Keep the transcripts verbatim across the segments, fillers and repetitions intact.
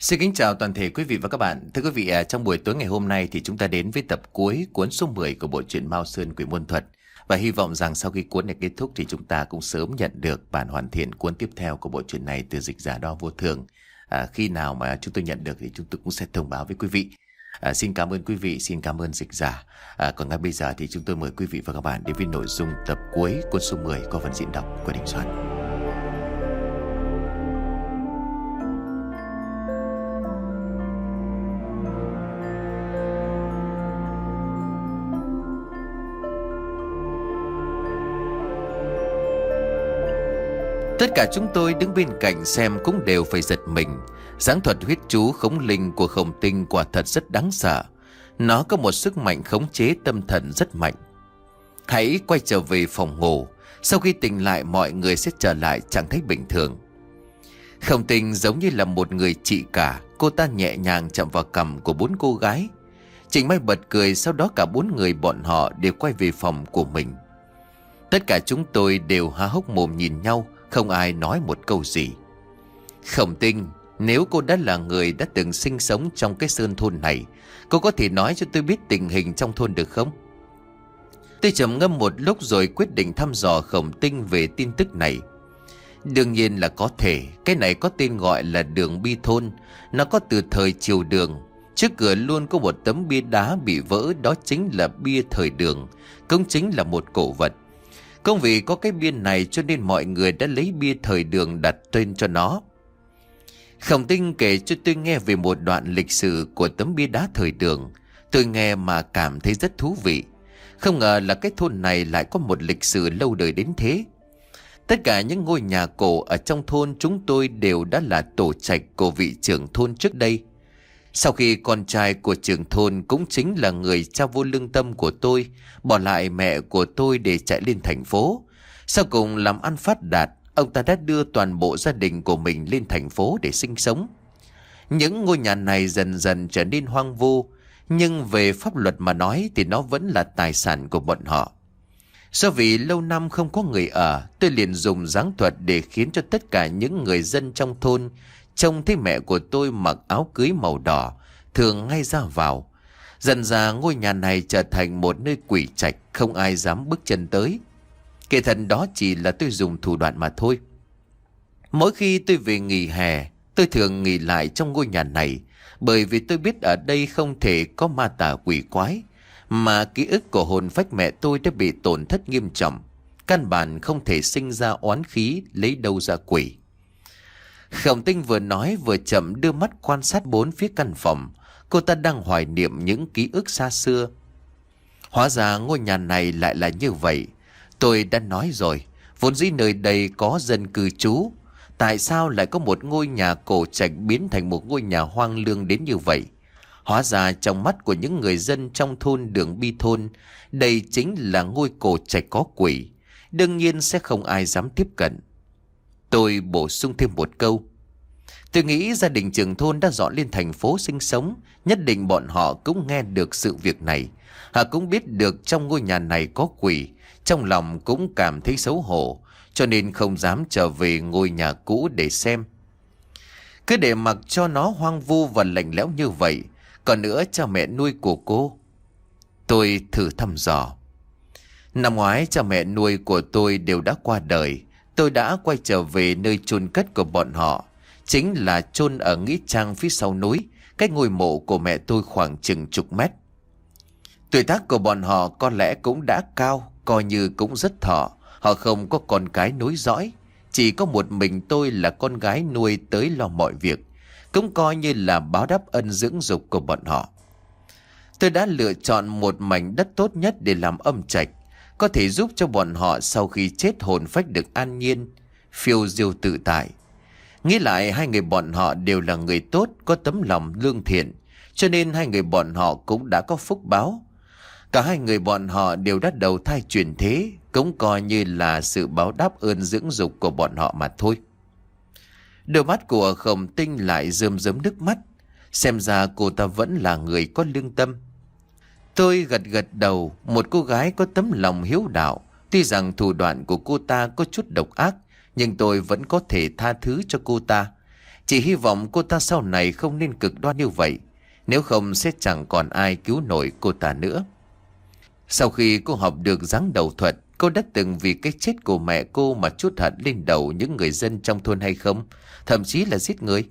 Xin kính chào toàn thể quý vị và các bạn. Thưa quý vị, à, trong buổi tối ngày hôm nay thì chúng ta đến với tập cuối cuốn số mười của bộ truyện Mao Sơn Quỷ Môn Thuật. Và hy vọng rằng sau khi cuốn này kết thúc thì chúng ta cũng sớm nhận được bản hoàn thiện cuốn tiếp theo của bộ truyện này từ dịch giả Đo Vô Thường. À, khi nào mà chúng tôi nhận được thì chúng tôi cũng sẽ thông báo với quý vị. À, xin cảm ơn quý vị, xin cảm ơn dịch giả. À, còn ngay bây giờ thì chúng tôi mời quý vị và các bạn đến với nội dung tập cuối cuốn số mười có phần diễn đọc của Đình Soạn. Tất cả chúng tôi đứng bên cạnh xem cũng đều phải giật mình. Giáng thuật huyết chú khống linh của Khổng Tinh quả thật rất đáng sợ. Nó có một sức mạnh khống chế tâm thần rất mạnh. Hãy quay trở về phòng ngủ. Sau khi tỉnh lại mọi người sẽ trở lại trạng thái bình thường. Khổng Tinh giống như là một người chị cả. Cô ta nhẹ nhàng chạm vào cằm của bốn cô gái. Trịnh Mai bật cười. Sau đó cả bốn người bọn họ đều quay về phòng của mình. Tất cả chúng tôi đều há hốc mồm nhìn nhau. Không ai nói một câu gì. Khổng Tinh, nếu cô đã là người đã từng sinh sống trong cái sơn thôn này, cô có thể nói cho tôi biết tình hình trong thôn được không? Tôi trầm ngâm một lúc rồi quyết định thăm dò Khổng Tinh về tin tức này. Đương nhiên là có thể. Cái này có tên gọi là đường bi thôn. Nó có từ thời triều Đường. Trước cửa luôn có một tấm bia đá bị vỡ. Đó chính là bia thời Đường. Cũng chính là một cổ vật. Cũng vì có cái bia này cho nên mọi người đã lấy bia thời Đường đặt tên cho nó. Khổng Tinh kể cho tôi nghe về một đoạn lịch sử của tấm bia đá thời Đường. Tôi nghe mà cảm thấy rất thú vị. Không ngờ là cái thôn này lại có một lịch sử lâu đời đến thế. Tất cả những ngôi nhà cổ ở trong thôn chúng tôi đều đã là tổ trạch của vị trưởng thôn trước đây. Sau khi con trai của trưởng thôn cũng chính là người cha vô lương tâm của tôi bỏ lại mẹ của tôi để chạy lên thành phố. Sau cùng làm ăn phát đạt, ông ta đã đưa toàn bộ gia đình của mình lên thành phố để sinh sống. Những ngôi nhà này dần dần trở nên hoang vu, nhưng về pháp luật mà nói thì nó vẫn là tài sản của bọn họ. Do vì lâu năm không có người ở, tôi liền dùng giáng thuật để khiến cho tất cả những người dân trong thôn trông thấy mẹ của tôi mặc áo cưới màu đỏ, thường ngay ra vào. Dần ra ngôi nhà này trở thành một nơi quỷ trạch, không ai dám bước chân tới. Kể thật đó chỉ là tôi dùng thủ đoạn mà thôi. Mỗi khi tôi về nghỉ hè, tôi thường nghỉ lại trong ngôi nhà này, bởi vì tôi biết ở đây không thể có ma tà quỷ quái, mà ký ức của hồn phách mẹ tôi đã bị tổn thất nghiêm trọng. Căn bản không thể sinh ra oán khí, lấy đâu ra quỷ. Khổng Tinh vừa nói vừa chậm đưa mắt quan sát bốn phía căn phòng. Cô ta đang hoài niệm những ký ức xa xưa. Hóa ra ngôi nhà này lại là như vậy. Tôi đã nói rồi, vốn dĩ nơi đây có dân cư trú. Tại sao lại có một ngôi nhà cổ trạch biến thành một ngôi nhà hoang lương đến như vậy? Hóa ra trong mắt của những người dân trong thôn Đường Bi Thôn, đây chính là ngôi cổ trạch có quỷ. Đương nhiên sẽ không ai dám tiếp cận. Tôi bổ sung thêm một câu. Tôi nghĩ gia đình trưởng thôn đã dọn lên thành phố sinh sống. Nhất định bọn họ cũng nghe được sự việc này. Họ cũng biết được trong ngôi nhà này có quỷ. Trong lòng cũng cảm thấy xấu hổ, cho nên không dám trở về ngôi nhà cũ để xem. Cứ để mặc cho nó hoang vu và lạnh lẽo như vậy. Còn nữa cha mẹ nuôi của cô. Tôi thử thăm dò. Năm ngoái cha mẹ nuôi của tôi đều đã qua đời. Tôi đã quay trở về nơi chôn cất của bọn họ. Chính là chôn ở nghĩa trang phía sau núi, cách ngôi mộ của mẹ tôi khoảng chừng chục mét. Tuổi tác của bọn họ có lẽ cũng đã cao, coi như cũng rất thọ. Họ không có con cái nối dõi. Chỉ có một mình tôi là con gái nuôi tới lo mọi việc. Cũng coi như là báo đáp ân dưỡng dục của bọn họ. Tôi đã lựa chọn một mảnh đất tốt nhất để làm âm trạch, có thể giúp cho bọn họ sau khi chết hồn phách được an nhiên, phiêu diêu tự tại. Nghĩ lại hai người bọn họ đều là người tốt, có tấm lòng lương thiện, cho nên hai người bọn họ cũng đã có phúc báo. Cả hai người bọn họ đều đã đầu thai chuyển thế, cũng coi như là sự báo đáp ơn dưỡng dục của bọn họ mà thôi. Đôi mắt của Khổng Tinh lại rơm rớm nước mắt. Xem ra cô ta vẫn là người có lương tâm. Tôi gật gật đầu. Một cô gái có tấm lòng hiếu đạo. Tuy rằng thủ đoạn của cô ta có chút độc ác, nhưng tôi vẫn có thể tha thứ cho cô ta. Chỉ hy vọng cô ta sau này không nên cực đoan như vậy, nếu không sẽ chẳng còn ai cứu nổi cô ta nữa. Sau khi cô học được giáng đầu thuật, cô đã từng vì cái chết của mẹ cô mà trút hận lên đầu những người dân trong thôn hay không? Thậm chí là giết người.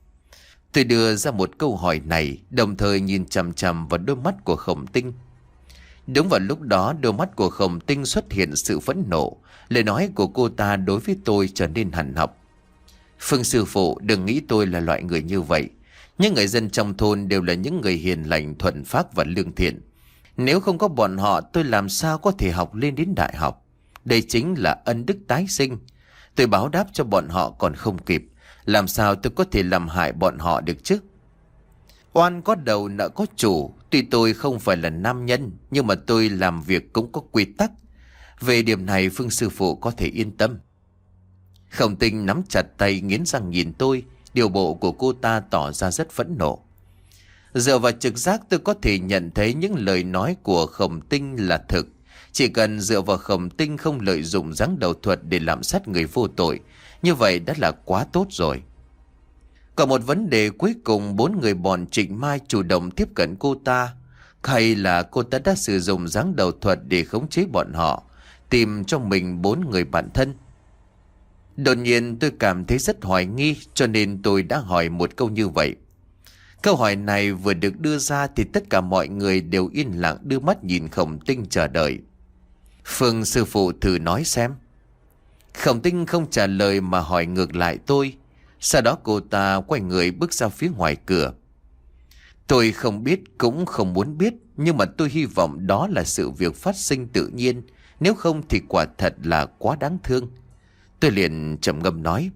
Tôi đưa ra một câu hỏi này, đồng thời nhìn chằm chằm vào đôi mắt của Khổng Tinh. Đúng vào lúc đó, đôi mắt của Khổng Tinh xuất hiện sự phẫn nộ. Lời nói của cô ta đối với tôi trở nên hằn học. Phương sư phụ, đừng nghĩ tôi là loại người như vậy. Những người dân trong thôn đều là những người hiền lành, thuần phác và lương thiện. Nếu không có bọn họ, tôi làm sao có thể học lên đến đại học? Đây chính là ân đức tái sinh. Tôi báo đáp cho bọn họ còn không kịp. Làm sao tôi có thể làm hại bọn họ được chứ? Oan có đầu nợ có chủ. Tuy tôi không phải là nam nhân, nhưng mà tôi làm việc cũng có quy tắc. Về điểm này Phương sư phụ có thể yên tâm. Khổng Tinh nắm chặt tay, nghiến răng nhìn tôi. Điều bộ của cô ta tỏ ra rất phẫn nộ. Dựa vào trực giác, tôi có thể nhận thấy những lời nói của Khổng Tinh là thực. Chỉ cần dựa vào Khổng Tinh không lợi dụng giáng đầu thuật để lạm sát người vô tội, như vậy đã là quá tốt rồi. Còn một vấn đề cuối cùng, bốn người bọn Trịnh Mai chủ động tiếp cận cô ta, hay là cô ta đã sử dụng giáng đầu thuật để khống chế bọn họ, tìm cho mình bốn người bạn thân? Đột nhiên tôi cảm thấy rất hoài nghi, cho nên tôi đã hỏi một câu như vậy. Câu hỏi này vừa được đưa ra thì tất cả mọi người đều yên lặng đưa mắt nhìn Khổng Tinh chờ đợi. Phương sư phụ thử nói xem. Khổng Tinh không trả lời mà hỏi ngược lại tôi. Sau đó cô ta quay người bước ra phía ngoài cửa. Tôi không biết cũng không muốn biết, nhưng mà tôi hy vọng đó là sự việc phát sinh tự nhiên. Nếu không thì quả thật là quá đáng thương. Tôi liền trầm ngâm nói.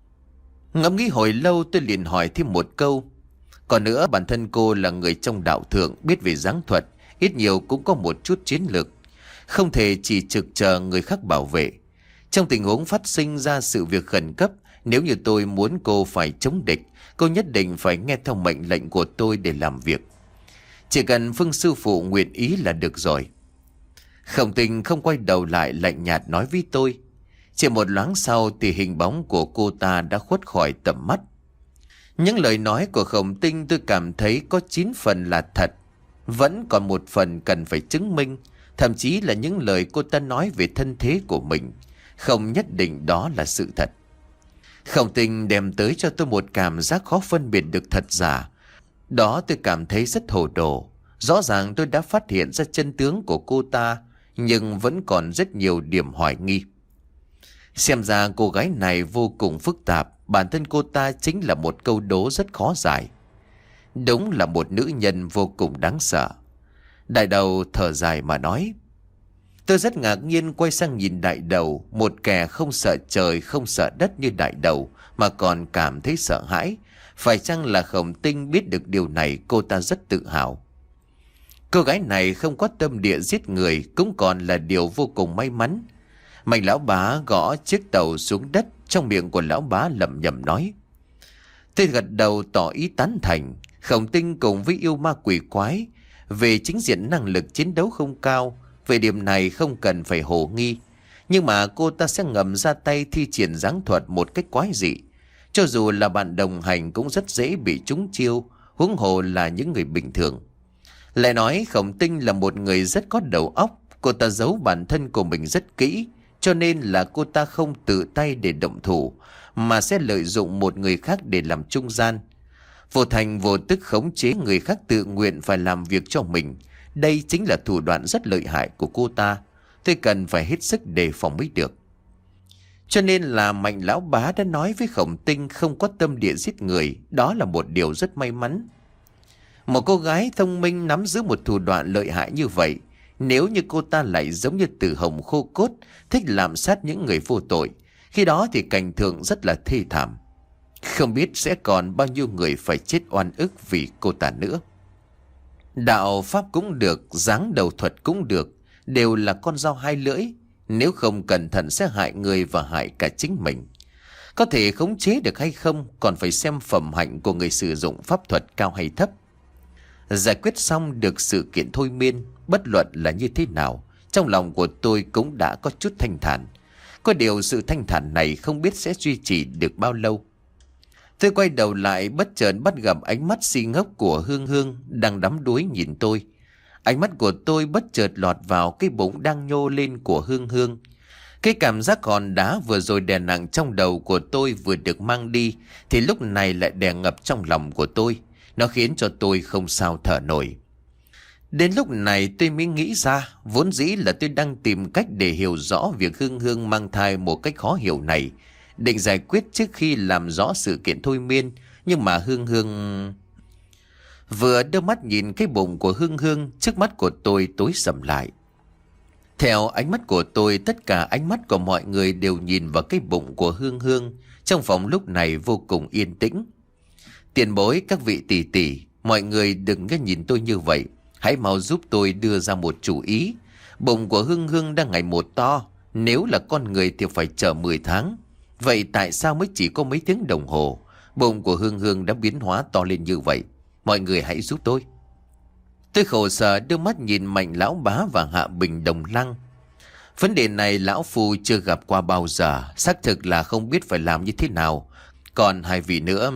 Ngẫm nghĩ hồi lâu tôi liền hỏi thêm một câu. Còn nữa, bản thân cô là người trong đạo thượng, biết về giáng thuật, ít nhiều cũng có một chút chiến lược. Không thể chỉ trực chờ người khác bảo vệ. Trong tình huống phát sinh ra sự việc khẩn cấp, nếu như tôi muốn cô phải chống địch, cô nhất định phải nghe theo mệnh lệnh của tôi để làm việc. Chỉ cần Phương sư phụ nguyện ý là được rồi. Khổng Tinh không quay đầu lại, lạnh nhạt nói với tôi. Chỉ một loáng sau thì hình bóng của cô ta đã khuất khỏi tầm mắt. Những lời nói của Khổng Tinh tôi cảm thấy có chín phần là thật, vẫn còn một phần cần phải chứng minh. Thậm chí là những lời cô ta nói về thân thế của mình, không nhất định đó là sự thật. Khổng Tinh đem tới cho tôi một cảm giác khó phân biệt được thật giả. Đó tôi cảm thấy rất hồ đồ. Rõ ràng tôi đã phát hiện ra chân tướng của cô ta, nhưng vẫn còn rất nhiều điểm hoài nghi. Xem ra cô gái này vô cùng phức tạp. Bản thân cô ta chính là một câu đố rất khó giải. Đúng là một nữ nhân vô cùng đáng sợ. Đại đầu thở dài mà nói. Tôi rất ngạc nhiên quay sang nhìn đại đầu. Một kẻ không sợ trời không sợ đất như đại đầu mà còn cảm thấy sợ hãi. Phải chăng là Khổng Tinh biết được điều này? Cô ta rất tự hào. Cô gái này không có tâm địa giết người cũng còn là điều vô cùng may mắn. Mạnh lão bá gõ chiếc tàu xuống đất. Trong miệng của lão bá lẩm nhẩm nói. Tôi gật đầu tỏ ý tán thành. Khổng Tinh cùng với yêu ma quỷ quái về chính diện năng lực chiến đấu không cao. Về điểm này không cần phải hồ nghi. Nhưng mà cô ta sẽ ngầm ra tay thi triển giáng thuật một cách quái dị. Cho dù là bạn đồng hành cũng rất dễ bị trúng chiêu, huống hồ là những người bình thường. Lại nói Khổng Tinh là một người rất có đầu óc. Cô ta giấu bản thân của mình rất kỹ, cho nên là cô ta không tự tay để động thủ, mà sẽ lợi dụng một người khác để làm trung gian. Vô thành vô tức khống chế người khác tự nguyện phải làm việc cho mình. Đây chính là thủ đoạn rất lợi hại của cô ta. Tôi cần phải hết sức đề phòng mới được. Cho nên là Mạnh lão bá đã nói với Khổng Tinh không có tâm địa giết người. Đó là một điều rất may mắn. Một cô gái thông minh nắm giữ một thủ đoạn lợi hại như vậy, nếu như cô ta lại giống như Tử Hồng khô cốt, thích lạm sát những người vô tội, khi đó thì cảnh tượng rất là thê thảm. Không biết sẽ còn bao nhiêu người phải chết oan ức vì cô ta nữa. Đạo pháp cũng được, giáng đầu thuật cũng được, đều là con dao hai lưỡi. Nếu không cẩn thận sẽ hại người và hại cả chính mình. Có thể khống chế được hay không còn phải xem phẩm hạnh của người sử dụng pháp thuật cao hay thấp. Giải quyết xong được sự kiện thôi miên, bất luận là như thế nào, trong lòng của tôi cũng đã có chút thanh thản. Có điều sự thanh thản này không biết sẽ duy trì được bao lâu. Tôi quay đầu lại bất chợt bắt gặp ánh mắt si ngốc của Hương Hương đang đắm đuối nhìn tôi. Ánh mắt của tôi bất chợt lọt vào cái bụng đang nhô lên của Hương Hương. Cái cảm giác hòn đá vừa rồi đè nặng trong đầu của tôi vừa được mang đi thì lúc này lại đè ngập trong lòng của tôi. Nó khiến cho tôi không sao thở nổi. Đến lúc này tôi mới nghĩ ra, vốn dĩ là tôi đang tìm cách để hiểu rõ việc Hương Hương mang thai một cách khó hiểu này, định giải quyết trước khi làm rõ sự kiện thôi miên. Nhưng mà Hương Hương... Vừa đưa mắt nhìn cái bụng của Hương Hương, trước mắt của tôi tối sầm lại. Theo ánh mắt của tôi, tất cả ánh mắt của mọi người đều nhìn vào cái bụng của Hương Hương. Trong phòng lúc này vô cùng yên tĩnh. Tiền bối, các vị tỷ tỷ, mọi người đừng nghe nhìn tôi như vậy. Hãy mau giúp tôi đưa ra một chủ ý. Bụng của Hương Hương đang ngày một to. Nếu là con người thì phải chờ mười tháng. Vậy tại sao mới chỉ có mấy tiếng đồng hồ bụng của Hương Hương đã biến hóa to lên như vậy? Mọi người hãy giúp tôi. Tôi khổ sở đưa mắt nhìn Mạnh lão bá và Hạ Bình Đồng Lăng. Vấn đề này lão phu chưa gặp qua bao giờ, xác thực là không biết phải làm như thế nào. Còn hai vị nữa...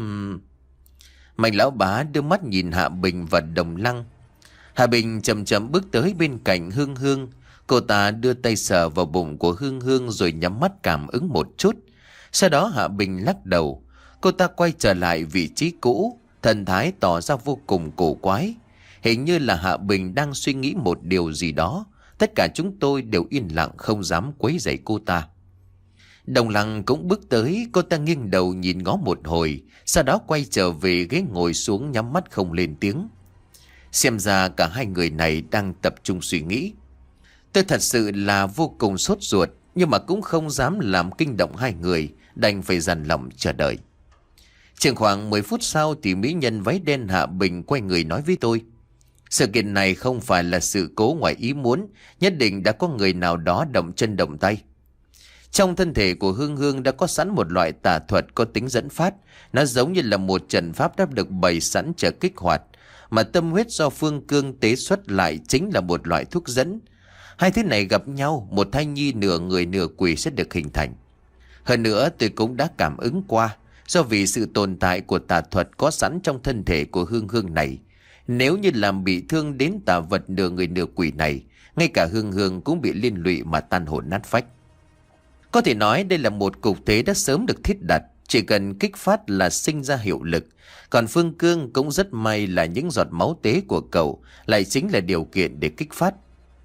Mạnh lão bá đưa mắt nhìn Hạ Bình và Đồng Lăng. Hạ Bình chậm chậm bước tới bên cạnh Hương Hương. Cô ta đưa tay sờ vào bụng của Hương Hương rồi nhắm mắt cảm ứng một chút. Sau đó Hạ Bình lắc đầu. Cô ta quay trở lại vị trí cũ, thần thái tỏ ra vô cùng cổ quái. Hình như là Hạ Bình đang suy nghĩ một điều gì đó. Tất cả chúng tôi đều yên lặng không dám quấy rầy cô ta. Đồng Lăng cũng bước tới, cô ta nghiêng đầu nhìn ngó một hồi, sau đó quay trở về ghế ngồi xuống nhắm mắt không lên tiếng. Xem ra cả hai người này đang tập trung suy nghĩ. Tôi thật sự là vô cùng sốt ruột, nhưng mà cũng không dám làm kinh động hai người, đành phải dằn lòng chờ đợi. Chừng khoảng mười phút sau thì mỹ nhân váy đen Hạ Bình quay người nói với tôi. Sự kiện này không phải là sự cố ngoài ý muốn, nhất định đã có người nào đó động chân động tay. Trong thân thể của Hương Hương đã có sẵn một loại tà thuật có tính dẫn phát. Nó giống như là một trận pháp đã được bày sẵn chờ kích hoạt, mà tâm huyết do Phương Cương tế xuất lại chính là một loại thuốc dẫn. Hai thứ này gặp nhau, một thai nhi nửa người nửa quỷ sẽ được hình thành. Hơn nữa tôi cũng đã cảm ứng qua, do vì sự tồn tại của tà thuật có sẵn trong thân thể của Hương Hương này. Nếu như làm bị thương đến tà vật nửa người nửa quỷ này, ngay cả Hương Hương cũng bị liên lụy mà tan hồn nát phách. Có thể nói đây là một cục thế đã sớm được thiết đặt, chỉ cần kích phát là sinh ra hiệu lực. Còn Phương Cương cũng rất may là những giọt máu tế của cậu lại chính là điều kiện để kích phát.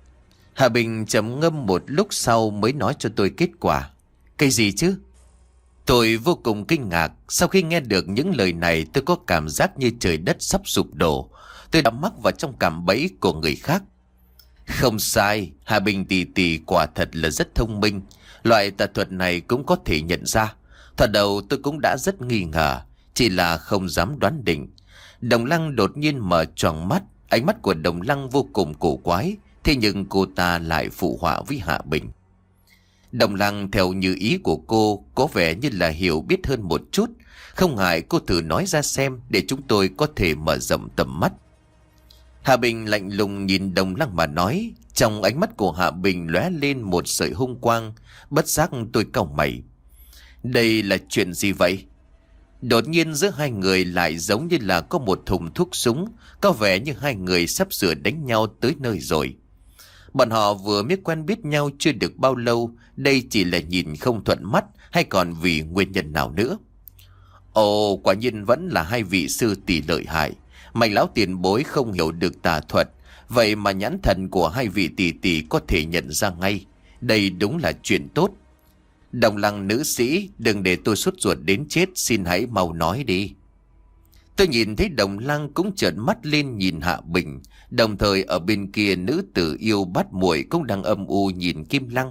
Hà Bình trầm ngâm một lúc sau mới nói cho tôi kết quả. Cái gì chứ? Tôi vô cùng kinh ngạc. Sau khi nghe được những lời này, tôi có cảm giác như trời đất sắp sụp đổ. Tôi đã mắc vào trong cạm bẫy của người khác. Không sai, Hà Bình tỷ tỷ quả thật là rất thông minh. Loại tà thuật này cũng có thể nhận ra. Thoạt đầu tôi cũng đã rất nghi ngờ, chỉ là không dám đoán định. Đồng Lăng đột nhiên mở tròn mắt. Ánh mắt của Đồng Lăng vô cùng cổ quái. Thế nhưng cô ta lại phụ họa với Hạ Bình. Đồng Lăng theo như ý của cô, có vẻ như là hiểu biết hơn một chút. Không ngại cô thử nói ra xem, để chúng tôi có thể mở rộng tầm mắt. Hạ Bình lạnh lùng nhìn Đồng Lăng mà nói. Trong ánh mắt của Hạ Bình lóe lên một sợi hung quang. Bất giác tôi cau mày. Đây là chuyện gì vậy? Đột nhiên giữa hai người lại giống như là có một thùng thuốc súng. Có vẻ như hai người sắp sửa đánh nhau tới nơi rồi. Bọn họ vừa mới quen biết nhau chưa được bao lâu. Đây chỉ là nhìn không thuận mắt, hay còn vì nguyên nhân nào nữa? Ồ, quả nhiên vẫn là hai vị sư tỷ lợi hại. Mạnh lão tiền bối không hiểu được tà thuật, vậy mà nhãn thần của hai vị tỷ tỷ có thể nhận ra ngay. Đây đúng là chuyện tốt. Đồng Lăng nữ sĩ, đừng để tôi sốt ruột đến chết, xin hãy mau nói đi. Tôi nhìn thấy Đồng Lăng cũng trợn mắt lên nhìn Hạ Bình. Đồng thời ở bên kia nữ tử yêu bắt muội cũng đang âm u nhìn Kim Lăng.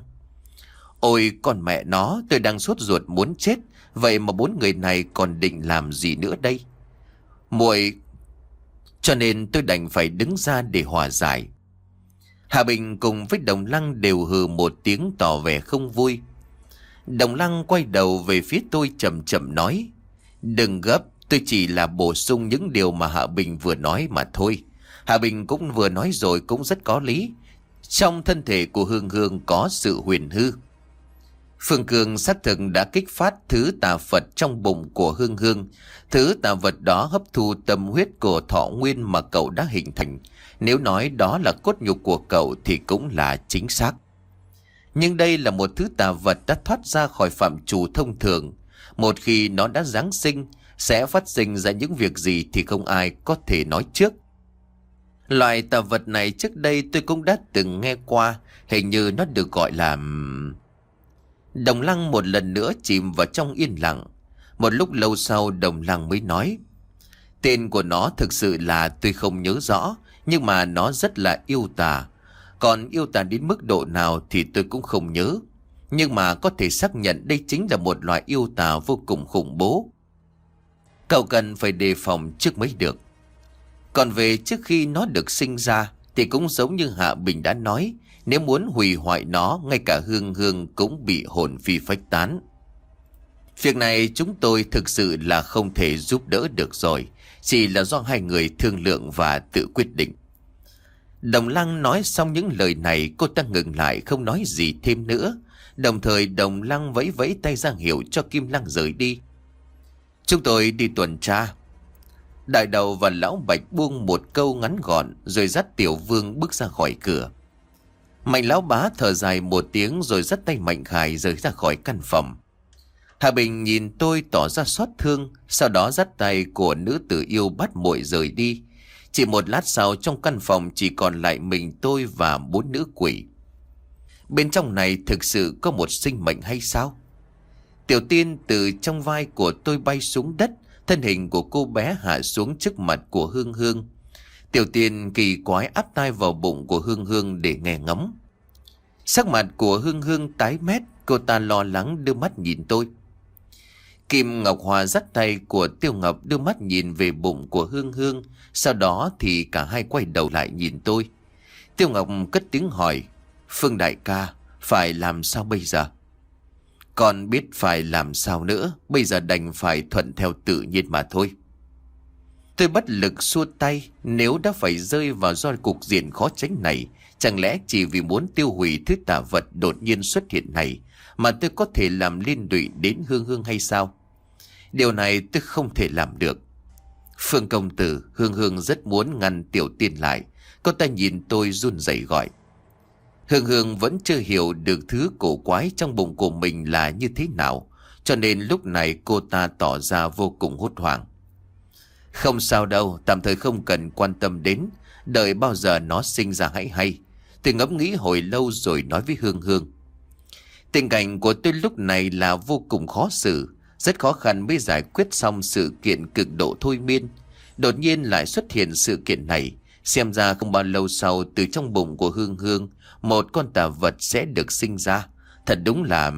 Ôi con mẹ nó, tôi đang sốt ruột muốn chết. Vậy mà bốn người này còn định làm gì nữa đây? Muội... Cho nên tôi đành phải đứng ra để hòa giải. Hạ Bình cùng với Đồng Lăng đều hừ một tiếng tỏ vẻ không vui. Đồng Lăng quay đầu về phía tôi chậm chậm nói. Đừng gấp, tôi chỉ là bổ sung những điều mà Hạ Bình vừa nói mà thôi. Hạ Bình cũng vừa nói rồi, cũng rất có lý. Trong thân thể của Hương Hương có sự huyền hư. Phương Cường xác thực đã kích phát thứ tà Phật trong bụng của Hương Hương. Thứ tà vật đó hấp thu tâm huyết của thọ nguyên mà cậu đã hình thành. Nếu nói đó là cốt nhục của cậu thì cũng là chính xác. Nhưng đây là một thứ tà vật đã thoát ra khỏi phạm trù thông thường. Một khi nó đã giáng sinh, sẽ phát sinh ra những việc gì thì không ai có thể nói trước. Loại tà vật này trước đây tôi cũng đã từng nghe qua, hình như nó được gọi là... Đồng Lăng một lần nữa chìm vào trong yên lặng. Một lúc lâu sau Đồng Lăng mới nói: Tên của nó thực sự là tôi không nhớ rõ, nhưng mà nó rất là yêu tà. Còn yêu tà đến mức độ nào thì tôi cũng không nhớ. Nhưng mà có thể xác nhận đây chính là một loại yêu tà vô cùng khủng bố. Cậu cần phải đề phòng trước mới được. Còn về trước khi nó được sinh ra thì cũng giống như Hạ Bình đã nói, nếu muốn hủy hoại nó, ngay cả Hương Hương cũng bị hồn phi phách tán. Việc này chúng tôi thực sự là không thể giúp đỡ được rồi, chỉ là do hai người thương lượng và tự quyết định. Đồng Lăng nói xong những lời này, cô ta ngừng lại không nói gì thêm nữa. Đồng thời Đồng Lăng vẫy vẫy tay ra hiệu cho Kim Lăng rời đi. Chúng tôi đi tuần tra. Đại Đầu và Lão Bạch buông một câu ngắn gọn rồi dắt Tiểu Vương bước ra khỏi cửa. Mạnh Lão Bá thở dài một tiếng rồi dắt tay Mạnh Khải rời ra khỏi căn phòng. Hà Bình nhìn tôi tỏ ra xót thương, sau đó dắt tay của nữ tử yêu bắt muội rời đi. Chỉ một lát sau trong căn phòng chỉ còn lại mình tôi và bốn nữ quỷ. Bên trong này thực sự có một sinh mệnh hay sao? Tiểu Tiên từ trong vai của tôi bay xuống đất, thân hình của cô bé hạ xuống trước mặt của Hương Hương. Tiểu Tiên kỳ quái áp tai vào bụng của Hương Hương để nghe ngóng. Sắc mặt của Hương Hương tái mét, cô ta lo lắng đưa mắt nhìn tôi. Kim Ngọc Hòa dắt tay của Tiêu Ngọc đưa mắt nhìn về bụng của Hương Hương, sau đó thì cả hai quay đầu lại nhìn tôi. Tiêu Ngọc cất tiếng hỏi: Phương đại ca, phải làm sao bây giờ? Con biết phải làm sao nữa, bây giờ đành phải thuận theo tự nhiên mà thôi. Tôi bất lực xua tay, nếu đã phải rơi vào do cục diện khó tránh này, chẳng lẽ chỉ vì muốn tiêu hủy thứ tà vật đột nhiên xuất hiện này mà tôi có thể làm liên lụy đến Hương Hương hay sao? Điều này tôi không thể làm được. Phương công tử, Hương Hương rất muốn ngăn Tiểu Tiên lại. Cô ta nhìn tôi run rẩy gọi. Hương Hương vẫn chưa hiểu được thứ cổ quái trong bụng của mình là như thế nào, cho nên lúc này cô ta tỏ ra vô cùng hốt hoảng. Không sao đâu, tạm thời không cần quan tâm đến, đợi bao giờ nó sinh ra hãy hay. Tôi ngẫm nghĩ hồi lâu rồi nói với Hương Hương. Tình cảnh của tôi lúc này là vô cùng khó xử, rất khó khăn mới giải quyết xong sự kiện cực độ thôi miên. Đột nhiên lại xuất hiện sự kiện này, xem ra không bao lâu sau từ trong bụng của Hương Hương một con tà vật sẽ được sinh ra. Thật đúng là...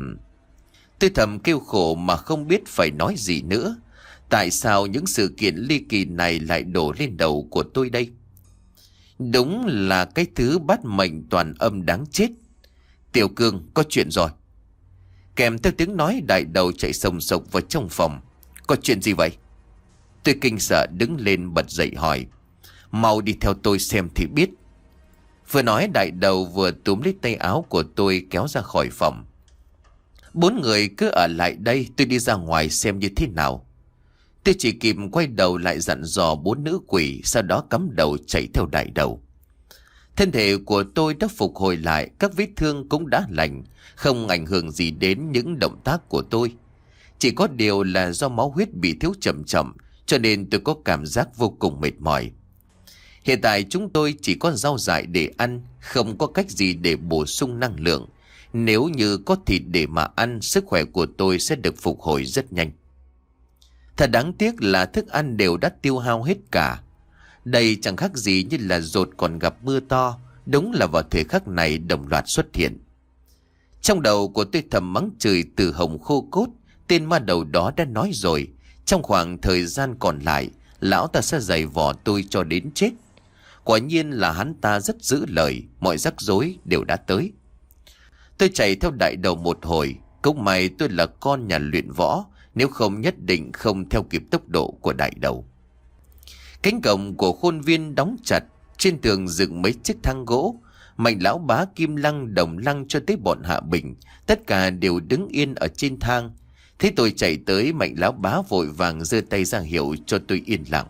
Tôi thầm kêu khổ mà không biết phải nói gì nữa. Tại sao những sự kiện ly kỳ này lại đổ lên đầu của tôi đây? Đúng là cái thứ bắt mệnh toàn âm đáng chết. Tiểu Cương, có chuyện rồi. Kèm theo tiếng nói, Đại Đầu chạy sồng sộc vào trong phòng. Có chuyện gì vậy? Tôi kinh sợ đứng lên bật dậy hỏi. Mau đi theo tôi xem thì biết. Vừa nói Đại Đầu vừa túm lấy tay áo của tôi kéo ra khỏi phòng. Bốn người cứ ở lại đây, tôi đi ra ngoài xem như thế nào. Tôi chỉ kịp quay đầu lại dặn dò bốn nữ quỷ, sau đó cắm đầu chạy theo Đại Đầu. Thân thể của tôi đã phục hồi lại, các vết thương cũng đã lành, không ảnh hưởng gì đến những động tác của tôi. Chỉ có điều là do máu huyết bị thiếu chậm chậm, cho nên tôi có cảm giác vô cùng mệt mỏi. Hiện tại chúng tôi chỉ có rau dại để ăn, không có cách gì để bổ sung năng lượng. Nếu như có thịt để mà ăn, sức khỏe của tôi sẽ được phục hồi rất nhanh. Thật đáng tiếc là thức ăn đều đã tiêu hao hết cả. Đây chẳng khác gì như là dột còn gặp mưa to, đúng là vào thời khắc này đồng loạt xuất hiện. Trong đầu của tôi thầm mắng chửi từ Hồng khô cốt, tên ma đầu đó đã nói rồi, trong khoảng thời gian còn lại, lão ta sẽ giày vò tôi cho đến chết. Quả nhiên là hắn ta rất giữ lời, mọi rắc rối đều đã tới. Tôi chạy theo Đại Đầu một hồi, cũng may tôi là con nhà luyện võ, nếu không nhất định không theo kịp tốc độ của Đại Đầu. Cánh cổng của khuôn viên đóng chặt, trên tường dựng mấy chiếc thang gỗ, Mạnh lão bá, Kim Lăng, Đồng Lăng cho tới bọn Hạ Bình, tất cả đều đứng yên ở trên thang. Thấy tôi chạy tới, Mạnh lão bá vội vàng giơ tay ra hiệu cho tôi yên lặng.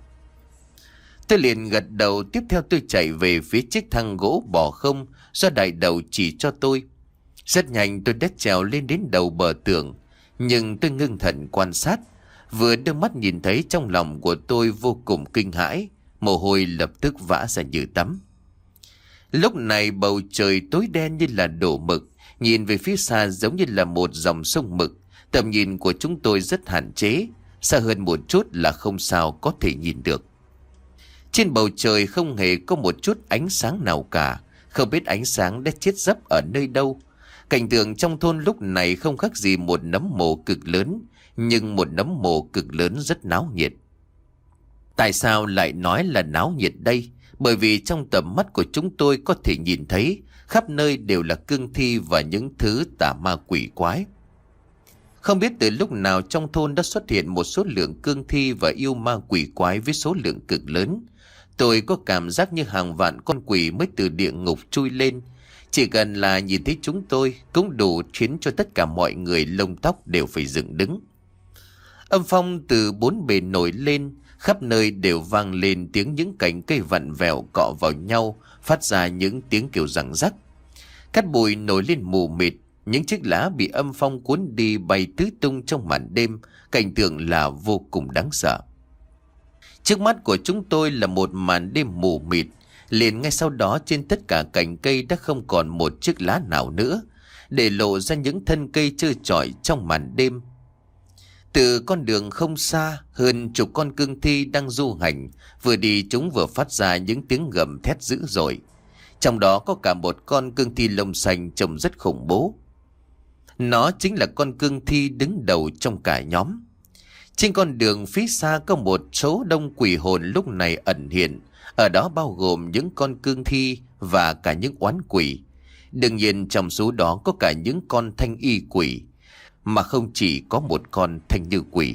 Tôi liền gật đầu, tiếp theo tôi chạy về phía chiếc thang gỗ bò không do đại đầu chỉ cho tôi. Rất nhanh tôi đã trèo lên đến đầu bờ tường, nhưng tôi ngưng thần quan sát. Vừa đưa mắt nhìn thấy, trong lòng của tôi vô cùng kinh hãi, mồ hôi lập tức vã ra như tắm. Lúc này bầu trời tối đen như là đổ mực, nhìn về phía xa giống như là một dòng sông mực. Tầm nhìn của chúng tôi rất hạn chế, xa hơn một chút là không sao có thể nhìn được. Trên bầu trời không hề có một chút ánh sáng nào cả, không biết ánh sáng đã chết dấp ở nơi đâu. Cảnh tượng trong thôn lúc này không khác gì một nấm mồ cực lớn, nhưng một nấm mồ cực lớn rất náo nhiệt. Tại sao lại nói là náo nhiệt đây? Bởi vì trong tầm mắt của chúng tôi có thể nhìn thấy khắp nơi đều là cương thi và những thứ tà ma quỷ quái. Không biết từ lúc nào trong thôn đã xuất hiện một số lượng cương thi và yêu ma quỷ quái với số lượng cực lớn. Tôi có cảm giác như hàng vạn con quỷ mới từ địa ngục chui lên. Chỉ cần là nhìn thấy chúng tôi cũng đủ khiến cho tất cả mọi người lông tóc đều phải dựng đứng. Âm phong từ bốn bề nổi lên, khắp nơi đều vang lên tiếng những cành cây vặn vẹo cọ vào nhau, phát ra những tiếng kêu răng rắc. Cát bụi nổi lên mù mịt, những chiếc lá bị âm phong cuốn đi bay tứ tung trong màn đêm, cảnh tượng là vô cùng đáng sợ. Trước mắt của chúng tôi là một màn đêm mù mịt, liền ngay sau đó trên tất cả cành cây đã không còn một chiếc lá nào nữa, để lộ ra những thân cây trơ trọi trong màn đêm. Từ con đường không xa, hơn chục con cương thi đang du hành, vừa đi chúng vừa phát ra những tiếng gầm thét dữ dội. Trong đó có cả một con cương thi lông xanh trông rất khủng bố. Nó chính là con cương thi đứng đầu trong cả nhóm. Trên con đường phía xa có một số đông quỷ hồn lúc này ẩn hiện, ở đó bao gồm những con cương thi và cả những oán quỷ. Đương nhiên trong số đó có cả những con thanh y quỷ, mà không chỉ có một con thanh như quỷ.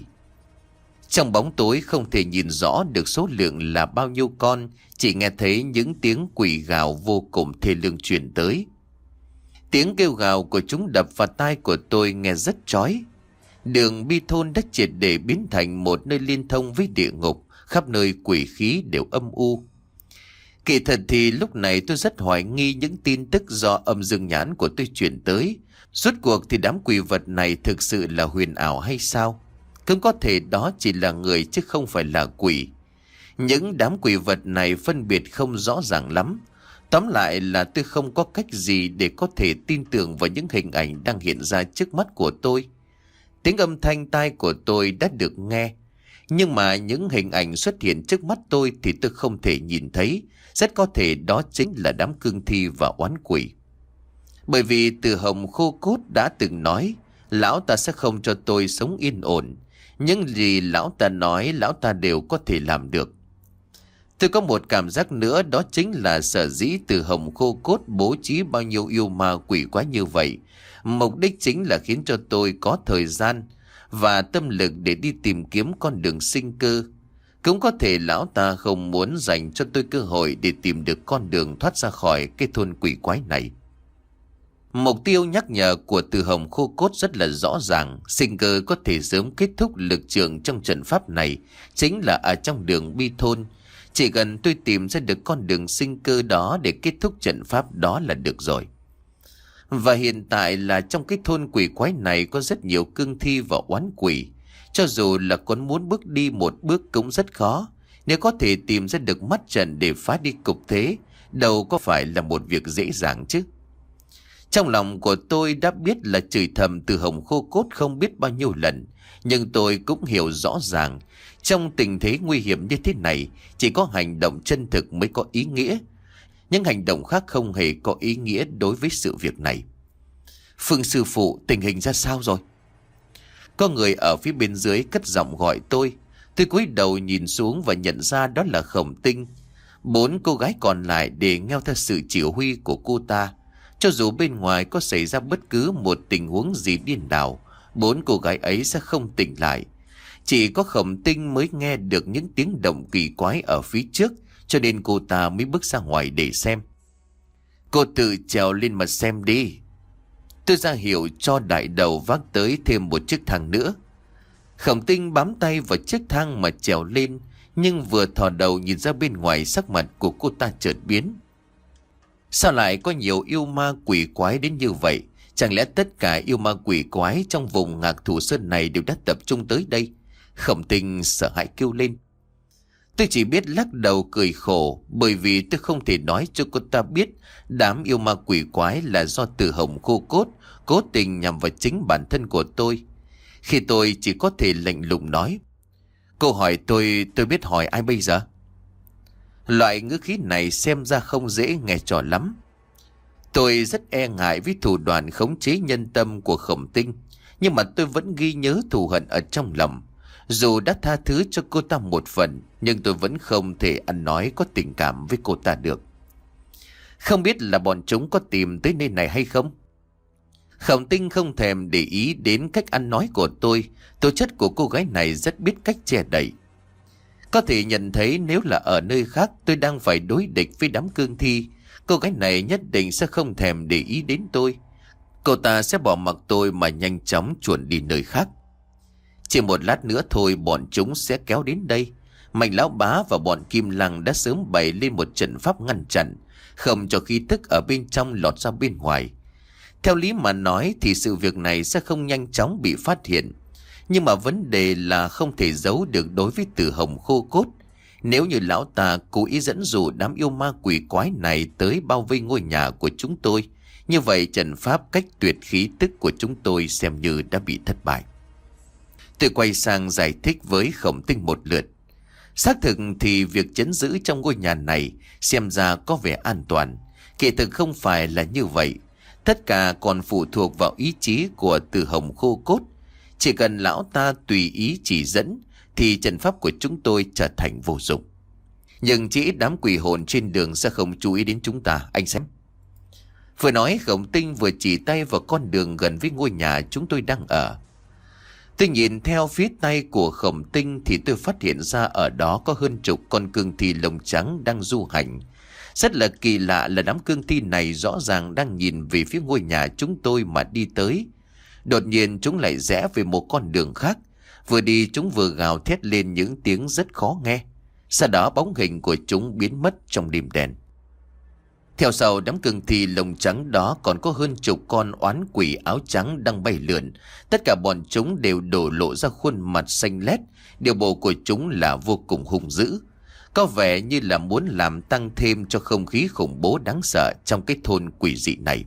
Trong bóng tối không thể nhìn rõ được số lượng là bao nhiêu con, chỉ nghe thấy những tiếng quỷ gào vô cùng thê lương truyền tới. Tiếng kêu gào của chúng đập vào tai của tôi nghe rất chói. Đường Bi thôn đã triệt để biến thành một nơi liên thông với địa ngục, khắp nơi quỷ khí đều âm u. Kỳ thật thì lúc này tôi rất hoài nghi những tin tức do âm dương nhãn của tôi truyền tới. Rốt cuộc thì đám quỷ vật này thực sự là huyền ảo hay sao? Cũng có thể đó chỉ là người chứ không phải là quỷ. Những đám quỷ vật này phân biệt không rõ ràng lắm. Tóm lại là tôi không có cách gì để có thể tin tưởng vào những hình ảnh đang hiện ra trước mắt của tôi. Tiếng âm thanh tai của tôi đã được nghe, nhưng mà những hình ảnh xuất hiện trước mắt tôi thì tôi không thể nhìn thấy. Rất có thể đó chính là đám cương thi và oán quỷ. Bởi vì Từ Hồng Khô Cốt đã từng nói lão ta sẽ không cho tôi sống yên ổn. Những gì lão ta nói lão ta đều có thể làm được. Tôi có một cảm giác nữa, đó chính là sở dĩ Từ Hồng Khô Cốt bố trí bao nhiêu yêu ma quỷ quái như vậy. Mục đích chính là khiến cho tôi có thời gian và tâm lực để đi tìm kiếm con đường sinh cơ. Cũng có thể lão ta không muốn dành cho tôi cơ hội để tìm được con đường thoát ra khỏi cái thôn quỷ quái này. Mục tiêu nhắc nhở của Từ Hồng Khô Cốt rất là rõ ràng. Sinh cơ có thể sớm kết thúc lực trường trong trận pháp này chính là ở trong đường Bi thôn. Chỉ cần tôi tìm ra được con đường sinh cơ đó để kết thúc trận pháp đó là được rồi. Và hiện tại là trong cái thôn quỷ quái này có rất nhiều cương thi và oán quỷ. Cho dù là con muốn bước đi một bước cũng rất khó. Nếu có thể tìm ra được mắt trận để phá đi cục thế, đâu có phải là một việc dễ dàng chứ. Trong lòng của tôi đã biết là chửi thầm Từ Hồng Khô Cốt không biết bao nhiêu lần. Nhưng tôi cũng hiểu rõ ràng, trong tình thế nguy hiểm như thế này, chỉ có hành động chân thực mới có ý nghĩa. Những hành động khác không hề có ý nghĩa đối với sự việc này. Phương sư phụ, tình hình ra sao rồi? Có người ở phía bên dưới cất giọng gọi tôi. Tôi cúi đầu nhìn xuống và nhận ra đó là Khổng Tinh. Bốn cô gái còn lại để nghe theo sự chỉ huy của cô ta. Cho dù bên ngoài có xảy ra bất cứ một tình huống gì điên đảo, bốn cô gái ấy sẽ không tỉnh lại. Chỉ có Khổng Tinh mới nghe được những tiếng động kỳ quái ở phía trước, cho nên cô ta mới bước ra ngoài để xem. Cô tự trèo lên mà xem đi. Tôi ra hiệu cho đại đầu vác tới thêm một chiếc thang nữa. Khổng Tinh bám tay vào chiếc thang mà trèo lên, nhưng vừa thò đầu nhìn ra bên ngoài, sắc mặt của cô ta chợt biến. Sao lại có nhiều yêu ma quỷ quái đến như vậy? Chẳng lẽ tất cả yêu ma quỷ quái trong vùng Ngạc Thủ Sơn này đều đã tập trung tới đây? Khổng Tinh sợ hãi kêu lên. Tôi chỉ biết lắc đầu cười khổ, bởi vì tôi không thể nói cho cô ta biết đám yêu ma quỷ quái là do Từ Hồng khô cốt cố tình nhằm vào chính bản thân của tôi. Khi tôi chỉ có thể lạnh lùng nói, cô hỏi tôi, tôi biết hỏi ai bây giờ? Loại ngữ khí này xem ra không dễ nghe trò lắm. Tôi rất e ngại với thủ đoạn khống chế nhân tâm của Khổng Tinh, nhưng mà tôi vẫn ghi nhớ thù hận ở trong lòng. Dù đã tha thứ cho cô ta một phần, nhưng tôi vẫn không thể ăn nói có tình cảm với cô ta được. Không biết là bọn chúng có tìm tới nơi này hay không? Khổng Tinh không thèm để ý đến cách ăn nói của tôi. Tố chất của cô gái này rất biết cách che đậy. Có thể nhận thấy nếu là ở nơi khác tôi đang phải đối địch với đám cương thi, cô gái này nhất định sẽ không thèm để ý đến tôi. Cô ta sẽ bỏ mặc tôi mà nhanh chóng chuồn đi nơi khác. Chỉ một lát nữa thôi bọn chúng sẽ kéo đến đây. Mạnh lão bá và bọn Kim Lăng đã sớm bày lên một trận pháp ngăn chặn, không cho khí tức ở bên trong lọt ra bên ngoài. Theo lý mà nói thì sự việc này sẽ không nhanh chóng bị phát hiện. Nhưng mà vấn đề là không thể giấu được đối với Từ Hồng khô cốt. Nếu như lão ta cố ý dẫn dụ đám yêu ma quỷ quái này tới bao vây ngôi nhà của chúng tôi, như vậy trận pháp cách tuyệt khí tức của chúng tôi xem như đã bị thất bại. Tôi quay sang giải thích với Khổng Tinh một lượt. Xác thực thì việc trấn giữ trong ngôi nhà này xem ra có vẻ an toàn. Kỳ thực không phải là như vậy. Tất cả còn phụ thuộc vào ý chí của Từ Hồng khô cốt. Chỉ cần lão ta tùy ý chỉ dẫn thì trận pháp của chúng tôi trở thành vô dụng. Nhưng chỉ đám quỷ hồn trên đường sẽ không chú ý đến chúng ta, anh xem. Vừa nói Khổng Tinh vừa chỉ tay vào con đường gần với ngôi nhà chúng tôi đang ở. Tôi nhìn theo phía tay của Khổng Tinh thì tôi phát hiện ra ở đó có hơn chục con cương thi lông trắng đang du hành. Rất là kỳ lạ là đám cương thi này rõ ràng đang nhìn về phía ngôi nhà chúng tôi mà đi tới. Đột nhiên chúng lại rẽ về một con đường khác. Vừa đi chúng vừa gào thét lên những tiếng rất khó nghe. Sau đó bóng hình của chúng biến mất trong đêm đen. Theo sau đám cương thi lông trắng đó còn có hơn chục con oán quỷ áo trắng đang bay lượn. Tất cả bọn chúng đều đổ lộ ra khuôn mặt xanh lét. Điều bộ của chúng là vô cùng hung dữ. Có vẻ như là muốn làm tăng thêm cho không khí khủng bố đáng sợ trong cái thôn quỷ dị này.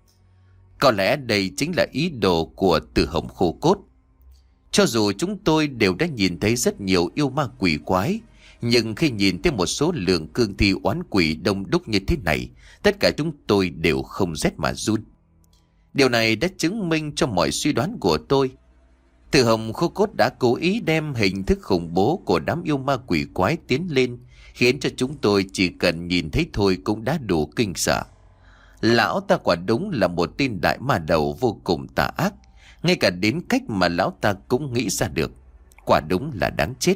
Có lẽ đây chính là ý đồ của Từ Hồng khô cốt. Cho dù chúng tôi đều đã nhìn thấy rất nhiều yêu ma quỷ quái, nhưng khi nhìn thấy một số lượng cương thi oán quỷ đông đúc như thế này, tất cả chúng tôi đều không rét mà run. Điều này đã chứng minh cho mọi suy đoán của tôi. Từ Hồng khô cốt đã cố ý đem hình thức khủng bố của đám yêu ma quỷ quái tiến lên, khiến cho chúng tôi chỉ cần nhìn thấy thôi cũng đã đủ kinh sợ. Lão ta quả đúng là một tên đại ma đầu vô cùng tà ác. Ngay cả đến cách mà lão ta cũng nghĩ ra được. Quả đúng là đáng chết.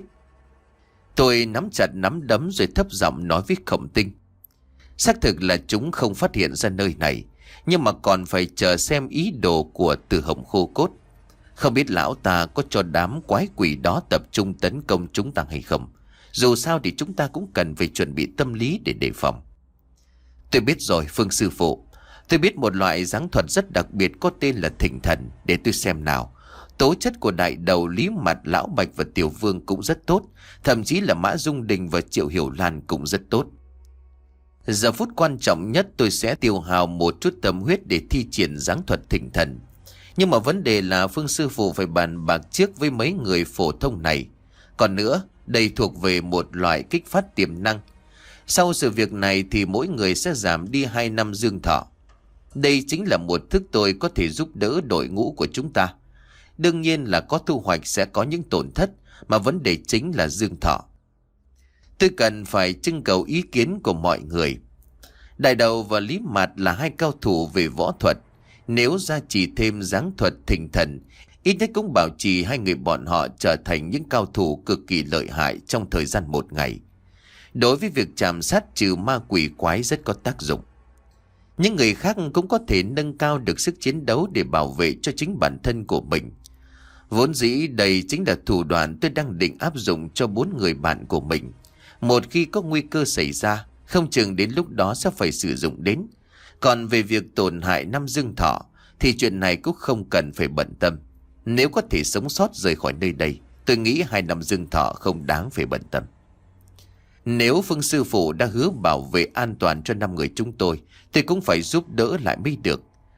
Tôi nắm chặt nắm đấm rồi thấp giọng nói với Khổng Tinh. Xác thực là chúng không phát hiện ra nơi này, nhưng mà còn phải chờ xem ý đồ của Từ Hồng khô cốt. Không biết lão ta có cho đám quái quỷ đó tập trung tấn công chúng ta hay không. Dù sao thì chúng ta cũng cần phải chuẩn bị tâm lý để đề phòng. Tôi biết rồi Phương sư phụ. Tôi biết một loại giáng thuật rất đặc biệt có tên là Thỉnh Thần. Để tôi xem nào. Tố chất của đại đầu Lý Mặt, Lão Bạch và Tiểu Vương cũng rất tốt. Thậm chí là Mã Dung Đình và Triệu Hiểu Lan cũng rất tốt. Giờ phút quan trọng nhất tôi sẽ tiêu hào một chút tâm huyết để thi triển giáng thuật Thỉnh Thần. Nhưng mà vấn đề là Phương sư phụ phải bàn bạc trước với mấy người phổ thông này. Còn nữa, đây thuộc về một loại kích phát tiềm năng. Sau sự việc này thì mỗi người sẽ giảm đi hai năm dương thọ. Đây chính là một thức tôi có thể giúp đỡ đội ngũ của chúng ta. Đương nhiên là có thu hoạch sẽ có những tổn thất, mà vấn đề chính là dương thọ. Tôi cần phải trưng cầu ý kiến của mọi người. Đại đầu và Lý Mạt là hai cao thủ về võ thuật. Nếu gia trì thêm giáng thuật Thỉnh Thần, ít nhất cũng bảo trì hai người bọn họ trở thành những cao thủ cực kỳ lợi hại trong thời gian một ngày. Đối với việc chạm sát trừ ma quỷ quái rất có tác dụng. Những người khác cũng có thể nâng cao được sức chiến đấu để bảo vệ cho chính bản thân của mình. Vốn dĩ đây chính là thủ đoạn tôi đang định áp dụng cho bốn người bạn của mình. Một khi có nguy cơ xảy ra, không chừng đến lúc đó sẽ phải sử dụng đến. Còn về việc tổn hại năm dương thọ thì chuyện này cũng không cần phải bận tâm. Nếu có thể sống sót rời khỏi nơi đây, tôi nghĩ hai năm dương thọ không đáng phải bận tâm. Nếu Phương sư phụ đã hứa bảo vệ an toàn cho năm người chúng tôi, tôi cũng phải giúp đỡ lại mới được.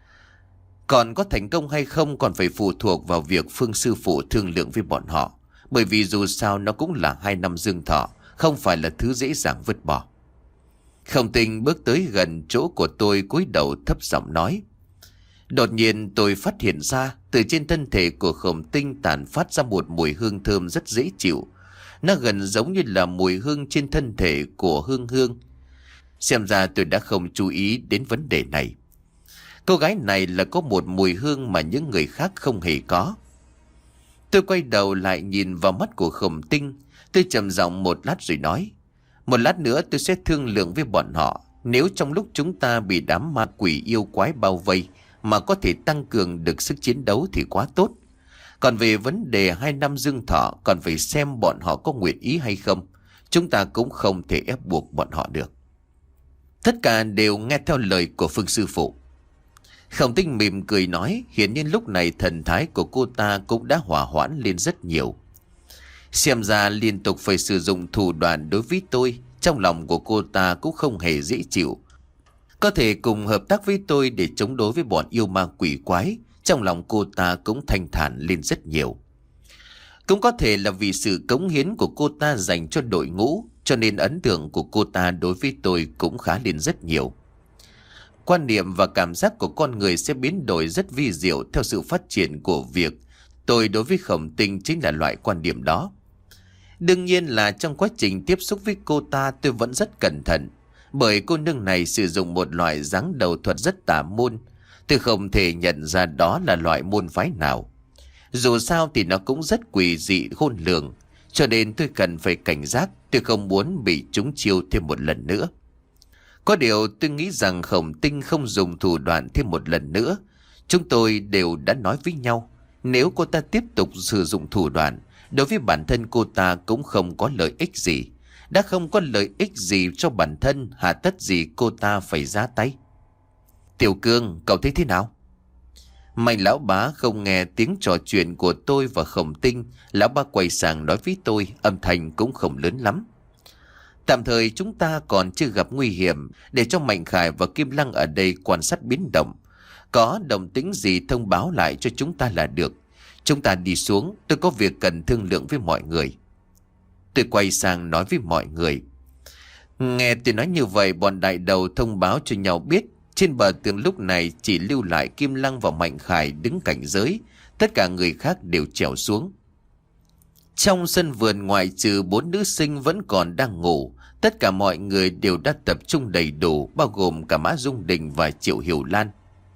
Còn có thành công hay không còn phải phụ thuộc vào việc Phương sư phụ thương lượng với bọn họ. Bởi vì dù sao nó cũng là hai năm dương thọ, không phải là thứ dễ dàng vứt bỏ. Khổng Tinh bước tới gần chỗ của tôi, cúi đầu thấp giọng nói. Đột nhiên tôi phát hiện ra từ trên thân thể của Khổng Tinh tản phát ra một mùi hương thơm rất dễ chịu. Nó gần giống như là mùi hương trên thân thể của Hương Hương. Xem ra tôi đã không chú ý đến vấn đề này. Cô gái này là có một mùi hương mà những người khác không hề có. Tôi quay đầu lại nhìn vào mắt của Khổng Tinh. Tôi trầm giọng một lát rồi nói. Một lát nữa tôi sẽ thương lượng với bọn họ. Nếu trong lúc chúng ta bị đám ma quỷ yêu quái bao vây mà có thể tăng cường được sức chiến đấu thì quá tốt. Còn về vấn đề hai năm dương thọ, còn phải xem bọn họ có nguyện ý hay không. Chúng ta cũng không thể ép buộc bọn họ được. Tất cả đều nghe theo lời của Phương sư phụ. Khổng Tinh mỉm cười nói, hiển nhiên lúc này thần thái của cô ta cũng đã hòa hoãn lên rất nhiều. Xem ra liên tục phải sử dụng thủ đoạn đối với tôi, trong lòng của cô ta cũng không hề dễ chịu. Có thể cùng hợp tác với tôi để chống đối với bọn yêu ma quỷ quái, trong lòng cô ta cũng thanh thản lên rất nhiều. Cũng có thể là vì sự cống hiến của cô ta dành cho đội ngũ, cho nên ấn tượng của cô ta đối với tôi cũng khá lên rất nhiều. Quan niệm và cảm giác của con người sẽ biến đổi rất vi diệu theo sự phát triển của việc. Tôi đối với Khổng Tinh chính là loại quan điểm đó. Đương nhiên là trong quá trình tiếp xúc với cô ta tôi vẫn rất cẩn thận, bởi cô nương này sử dụng một loại dáng đầu thuật rất tà môn. Tôi không thể nhận ra đó là loại môn phái nào. Dù sao thì nó cũng rất quỷ dị khôn lường, cho nên tôi cần phải cảnh giác. Tôi không muốn bị trúng chiêu thêm một lần nữa. Có điều tôi nghĩ rằng Khổng Tinh không dùng thủ đoạn thêm một lần nữa. Chúng tôi đều đã nói với nhau, nếu cô ta tiếp tục sử dụng thủ đoạn, đối với bản thân cô ta cũng không có lợi ích gì. Đã không có lợi ích gì cho bản thân, hà tất gì cô ta phải ra tay. Tiểu Cương, cậu thấy thế nào? Mạnh lão bá không nghe tiếng trò chuyện của tôi và Khổng Tinh. Lão bá quay sang nói với tôi, âm thanh cũng không lớn lắm. Tạm thời chúng ta còn chưa gặp nguy hiểm, để cho Mạnh Khải và Kim Lăng ở đây quan sát biến động. Có động tĩnh gì thông báo lại cho chúng ta là được. Chúng ta đi xuống, tôi có việc cần thương lượng với mọi người. Tôi quay sang nói với mọi người. Nghe tôi nói như vậy, bọn đại đầu thông báo cho nhau biết. Trên bờ tường lúc này chỉ lưu lại Kim Lăng và Mạnh Khải đứng cảnh giới. Tất cả người khác đều trèo xuống. Trong sân vườn ngoại trừ bốn nữ sinh vẫn còn đang ngủ, tất cả mọi người đều đã tập trung đầy đủ, bao gồm cả Mã Dung Đình và Triệu Hiểu Lan.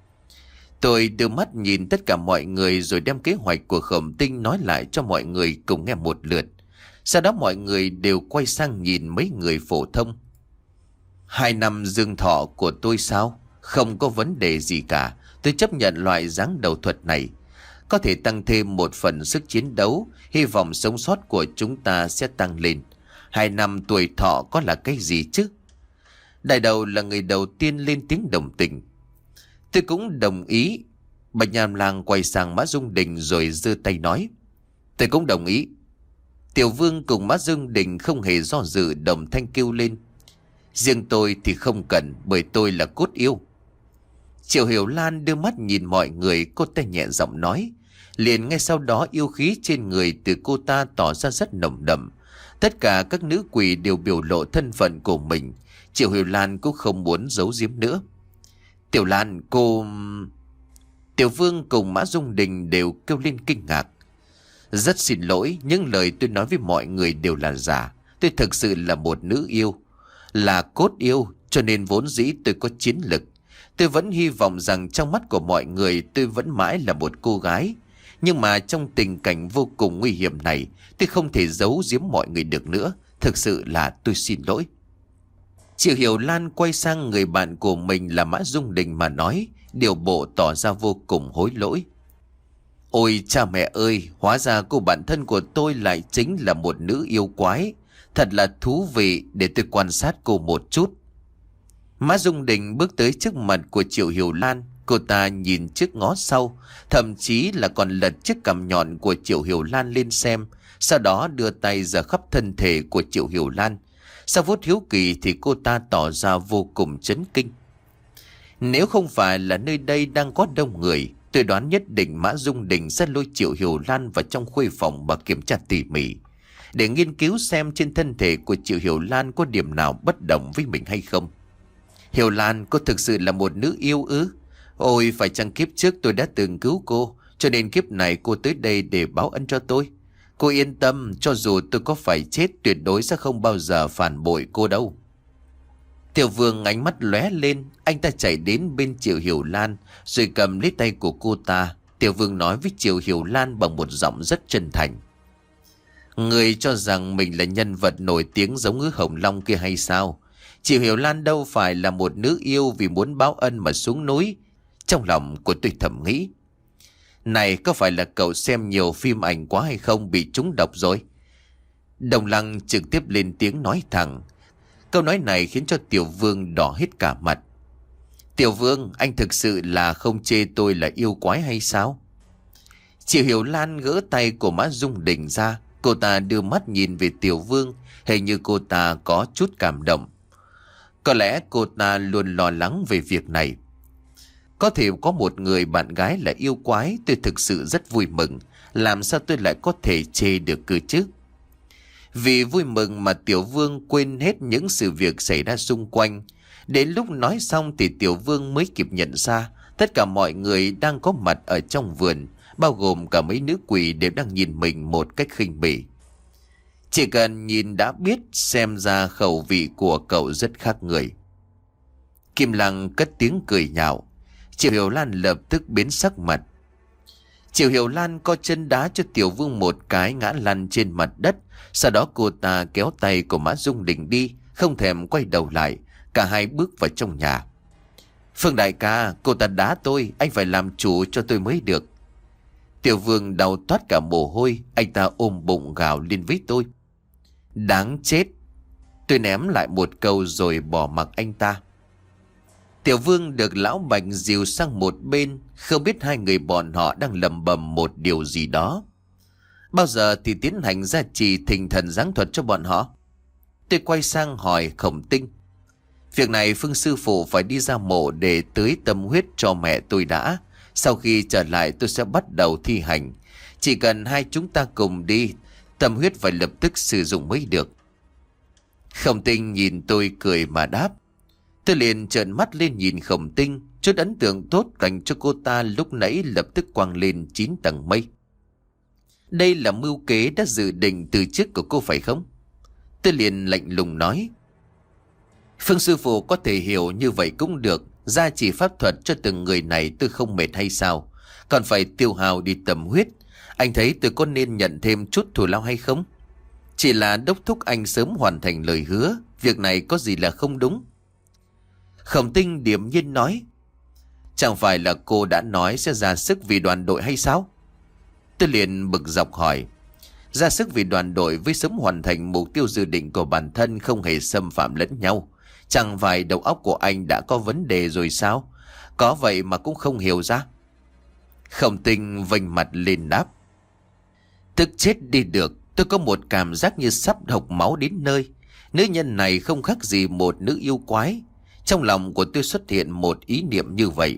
Tôi đưa mắt nhìn tất cả mọi người rồi đem kế hoạch của Khổng Tinh nói lại cho mọi người cùng nghe một lượt. Sau đó mọi người đều quay sang nhìn mấy người phổ thông. Hai năm dương thọ của tôi sao? Không có vấn đề gì cả. Tôi chấp nhận loại dáng đầu thuật này. Có thể tăng thêm một phần sức chiến đấu. Hy vọng sống sót của chúng ta sẽ tăng lên. Hai năm tuổi thọ có là cái gì chứ? Đại đầu là người đầu tiên lên tiếng đồng tình. Tôi cũng đồng ý. Bạch Nham Lang quay sang Mã Dung Đình rồi giơ tay nói. Tôi cũng đồng ý. Tiểu Vương cùng Mã Dung Đình không hề do dự, đồng thanh kêu lên. Riêng tôi thì không cần, bởi tôi là cốt yêu. Triệu Hiểu Lan đưa mắt nhìn mọi người, cô ta nhẹ giọng nói. Liền ngay sau đó yêu khí trên người từ cô ta tỏ ra rất nồng đậm. Tất cả các nữ quỷ đều biểu lộ thân phận của mình. Triệu Hiểu Lan cũng không muốn giấu giếm nữa. Tiểu Lan, cô... Tiểu Vương cùng Mã Dung Đình đều kêu lên kinh ngạc. Rất xin lỗi, những lời tôi nói với mọi người đều là giả. Tôi thực sự là một nữ yêu, là cốt yêu, cho nên vốn dĩ tôi có chiến lực. Tôi vẫn hy vọng rằng trong mắt của mọi người tôi vẫn mãi là một cô gái. Nhưng mà trong tình cảnh vô cùng nguy hiểm này, tôi không thể giấu giếm mọi người được nữa. Thực sự là tôi xin lỗi. Triệu Hiểu Lan quay sang người bạn của mình là Mã Dung Đình mà nói, điều bộ tỏ ra vô cùng hối lỗi. Ôi cha mẹ ơi, hóa ra cô bạn thân của tôi lại chính là một nữ yêu quái. Thật là thú vị, để tôi quan sát cô một chút. Mã Dung Đình bước tới trước mặt của Triệu Hiểu Lan. Cô ta nhìn trước ngó sau, thậm chí là còn lật chiếc cằm nhọn của Triệu Hiểu Lan lên xem. Sau đó đưa tay ra khắp thân thể của Triệu Hiểu Lan. Sau phút hiếu kỳ thì cô ta tỏ ra vô cùng chấn kinh. Nếu không phải là nơi đây đang có đông người, tôi đoán nhất định Mã Dung Đình sẽ lôi Triệu Hiểu Lan vào trong khuê phòng và kiểm tra tỉ mỉ, để nghiên cứu xem trên thân thể của Triệu Hiểu Lan có điểm nào bất đồng với mình hay không. Hiểu Lan, cô thực sự là một nữ yêu ư? Ôi, phải chăng kiếp trước tôi đã từng cứu cô, cho nên kiếp này cô tới đây để báo ân cho tôi. Cô yên tâm, cho dù tôi có phải chết, tuyệt đối sẽ không bao giờ phản bội cô đâu. Tiểu Vương ánh mắt lóe lên, anh ta chạy đến bên Triệu Hiểu Lan, rồi cầm lấy tay của cô ta. Tiểu Vương nói với Triệu Hiểu Lan bằng một giọng rất chân thành. Người cho rằng mình là nhân vật nổi tiếng giống Hứa Hồng Long kia hay sao? Triệu Hiểu Lan đâu phải là một nữ yêu vì muốn báo ân mà xuống núi. Trong lòng của tôi thầm nghĩ, này có phải là cậu xem nhiều phim ảnh quá hay không, bị trúng độc rồi? Đồng Lăng trực tiếp lên tiếng nói thẳng. Câu nói này khiến cho Tiểu Vương đỏ hết cả mặt. Tiểu Vương, anh thực sự là không chê tôi là yêu quái hay sao? Triệu Hiểu Lan gỡ tay của Mã Dung Đình ra. Cô ta đưa mắt nhìn về Tiểu Vương, hình như cô ta có chút cảm động. Có lẽ cô ta luôn lo lắng về việc này. Có thể có một người bạn gái là yêu quái, tôi thực sự rất vui mừng. Làm sao tôi lại có thể chê được cơ chứ? Vì vui mừng mà Tiểu Vương quên hết những sự việc xảy ra xung quanh. Đến lúc nói xong thì Tiểu Vương mới kịp nhận ra tất cả mọi người đang có mặt ở trong vườn, bao gồm cả mấy nữ quỷ, đều đang nhìn mình một cách khinh bỉ. Chỉ cần nhìn đã biết, xem ra khẩu vị của cậu rất khác người. Kim Lăng cất tiếng cười nhạo. Triệu Hiểu Lan lập tức biến sắc mặt. Triệu Hiểu Lan co chân đá cho Tiểu Vương một cái, ngã lăn trên mặt đất. Sau đó cô ta kéo tay của Mã Dung Đình đi, không thèm quay đầu lại. Cả hai bước vào trong nhà. Phương đại ca, cô ta đá tôi, anh phải làm chủ cho tôi mới được. Tiểu Vương đau toát cả mồ hôi, anh ta ôm bụng gào lên với tôi. Đáng chết. Tôi ném lại một câu rồi bỏ mặc anh ta. Tiểu Vương được Lão Bạch dìu sang một bên, không biết hai người bọn họ đang lầm bầm một điều gì đó. Bao giờ thì tiến hành gia trì thỉnh thần giáng thuật cho bọn họ? Tôi quay sang hỏi Khổng Tinh. Việc này Phương sư phụ phải đi ra mộ để tưới tâm huyết cho mẹ tôi đã. Sau khi trở lại tôi sẽ bắt đầu thi hành. Chỉ cần hai chúng ta cùng đi, tâm huyết phải lập tức sử dụng mới được. Khổng Tinh nhìn tôi cười mà đáp. Tôi liền trợn mắt lên nhìn Khổng Tinh. Chút ấn tượng tốt dành cho cô ta lúc nãy lập tức quăng lên chín tầng mây. Đây là mưu kế đã dự định từ trước của cô phải không? Tôi liền lạnh lùng nói. Phương sư phụ có thể hiểu như vậy cũng được. Gia chỉ pháp thuật cho từng người này tôi không mệt hay sao? Còn phải tiêu hao đi tầm huyết. Anh thấy tôi có nên nhận thêm chút thù lao hay không? Chỉ là đốc thúc anh sớm hoàn thành lời hứa. Việc này có gì là không đúng? Khổng Tinh điềm nhiên nói. Chẳng phải là cô đã nói sẽ ra sức vì đoàn đội hay sao? Tôi liền bực dọc hỏi. Ra sức vì đoàn đội với sớm hoàn thành mục tiêu dự định của bản thân không hề xâm phạm lẫn nhau. Chẳng phải đầu óc của anh đã có vấn đề rồi sao? Có vậy mà cũng không hiểu ra. Khổng Tinh vênh mặt lên đáp. Tức chết đi được. Tôi có một cảm giác như sắp hộc máu đến nơi. Nữ nhân này không khác gì một nữ yêu quái. Trong lòng của tôi xuất hiện một ý niệm như vậy.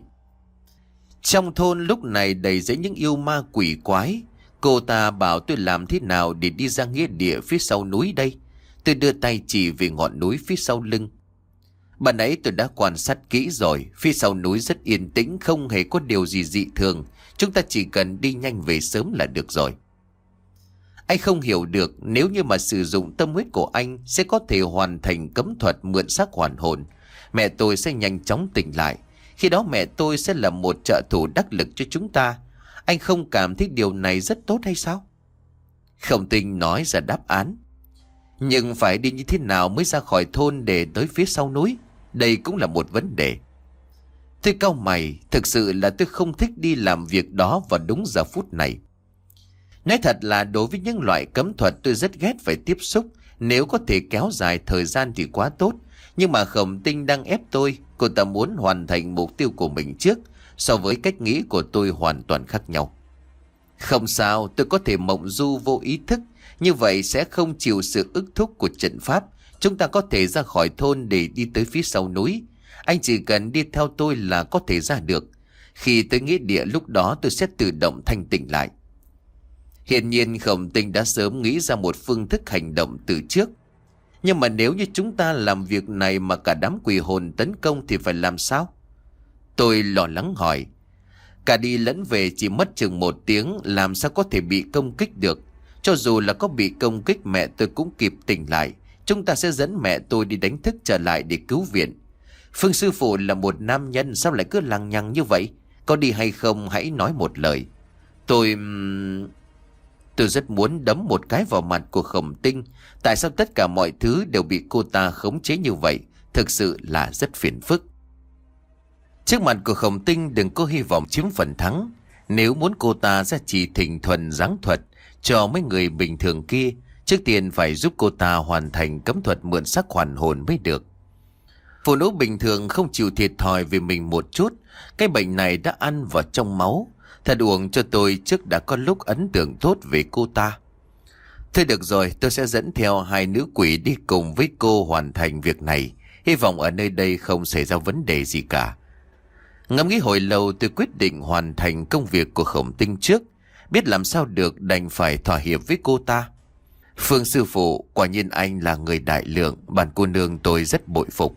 Trong thôn lúc này đầy dẫy những yêu ma quỷ quái. Cô ta bảo tôi làm thế nào để đi ra nghĩa địa phía sau núi đây? Tôi đưa tay chỉ về ngọn núi phía sau lưng. Bạn ấy tôi đã quan sát kỹ rồi. Phía sau núi rất yên tĩnh, không hề có điều gì dị thường. Chúng ta chỉ cần đi nhanh về sớm là được rồi. Anh không hiểu được, nếu như mà sử dụng tâm huyết của anh sẽ có thể hoàn thành cấm thuật mượn xác hoàn hồn. Mẹ tôi sẽ nhanh chóng tỉnh lại. Khi đó mẹ tôi sẽ là một trợ thủ đắc lực cho chúng ta. Anh không cảm thấy điều này rất tốt hay sao? Khổng Tinh nói ra đáp án. Nhưng phải đi như thế nào mới ra khỏi thôn để tới phía sau núi? Đây cũng là một vấn đề. Tôi cau mày, thực sự là tôi không thích đi làm việc đó vào đúng giờ phút này. Nói thật là đối với những loại cấm thuật tôi rất ghét phải tiếp xúc. Nếu có thể kéo dài thời gian thì quá tốt. Nhưng mà Khổng Tinh đang ép tôi. Cô ta muốn hoàn thành mục tiêu của mình trước. So với cách nghĩ của tôi hoàn toàn khác nhau. Không sao, tôi có thể mộng du vô ý thức. Như vậy sẽ không chịu sự ức thúc của trận pháp. Chúng ta có thể ra khỏi thôn để đi tới phía sau núi. Anh chỉ cần đi theo tôi là có thể ra được. Khi tới nghĩa địa lúc đó tôi sẽ tự động thanh tỉnh lại. Hiển nhiên Khổng Tinh đã sớm nghĩ ra một phương thức hành động từ trước. Nhưng mà nếu như chúng ta làm việc này mà cả đám quỷ hồn tấn công thì phải làm sao? Tôi lo lắng hỏi. Cả đi lẫn về chỉ mất chừng một tiếng, làm sao có thể bị công kích được? Cho dù là có bị công kích, mẹ tôi cũng kịp tỉnh lại. Chúng ta sẽ dẫn mẹ tôi đi đánh thức trở lại để cứu viện. Phương sư phụ là một nam nhân, sao lại cứ lằng nhằng như vậy? Có đi hay không hãy nói một lời. Tôi... Tôi rất muốn đấm một cái vào mặt của Khổng Tinh. Tại sao tất cả mọi thứ đều bị cô ta khống chế như vậy? Thực sự là rất phiền phức. Trước mặt của Khổng Tinh đừng có hy vọng chiếm phần thắng. Nếu muốn cô ta ra chỉ thỉnh thuần giáng thuật cho mấy người bình thường kia, trước tiên phải giúp cô ta hoàn thành cấm thuật mượn xác hoàn hồn mới được. Phụ nữ bình thường không chịu thiệt thòi về mình một chút. Cái bệnh này đã ăn vào trong máu. Thật uổng cho tôi trước đã có lúc ấn tượng tốt về cô ta. Thôi được rồi, tôi sẽ dẫn theo hai nữ quỷ đi cùng với cô hoàn thành việc này. Hy vọng ở nơi đây không xảy ra vấn đề gì cả. Ngẫm nghĩ hồi lâu tôi quyết định hoàn thành công việc của Khổng Tinh trước. Biết làm sao được đành phải thỏa hiệp với cô ta. Phương sư phụ, quả nhiên anh là người đại lượng, bản cô nương tôi rất bội phục.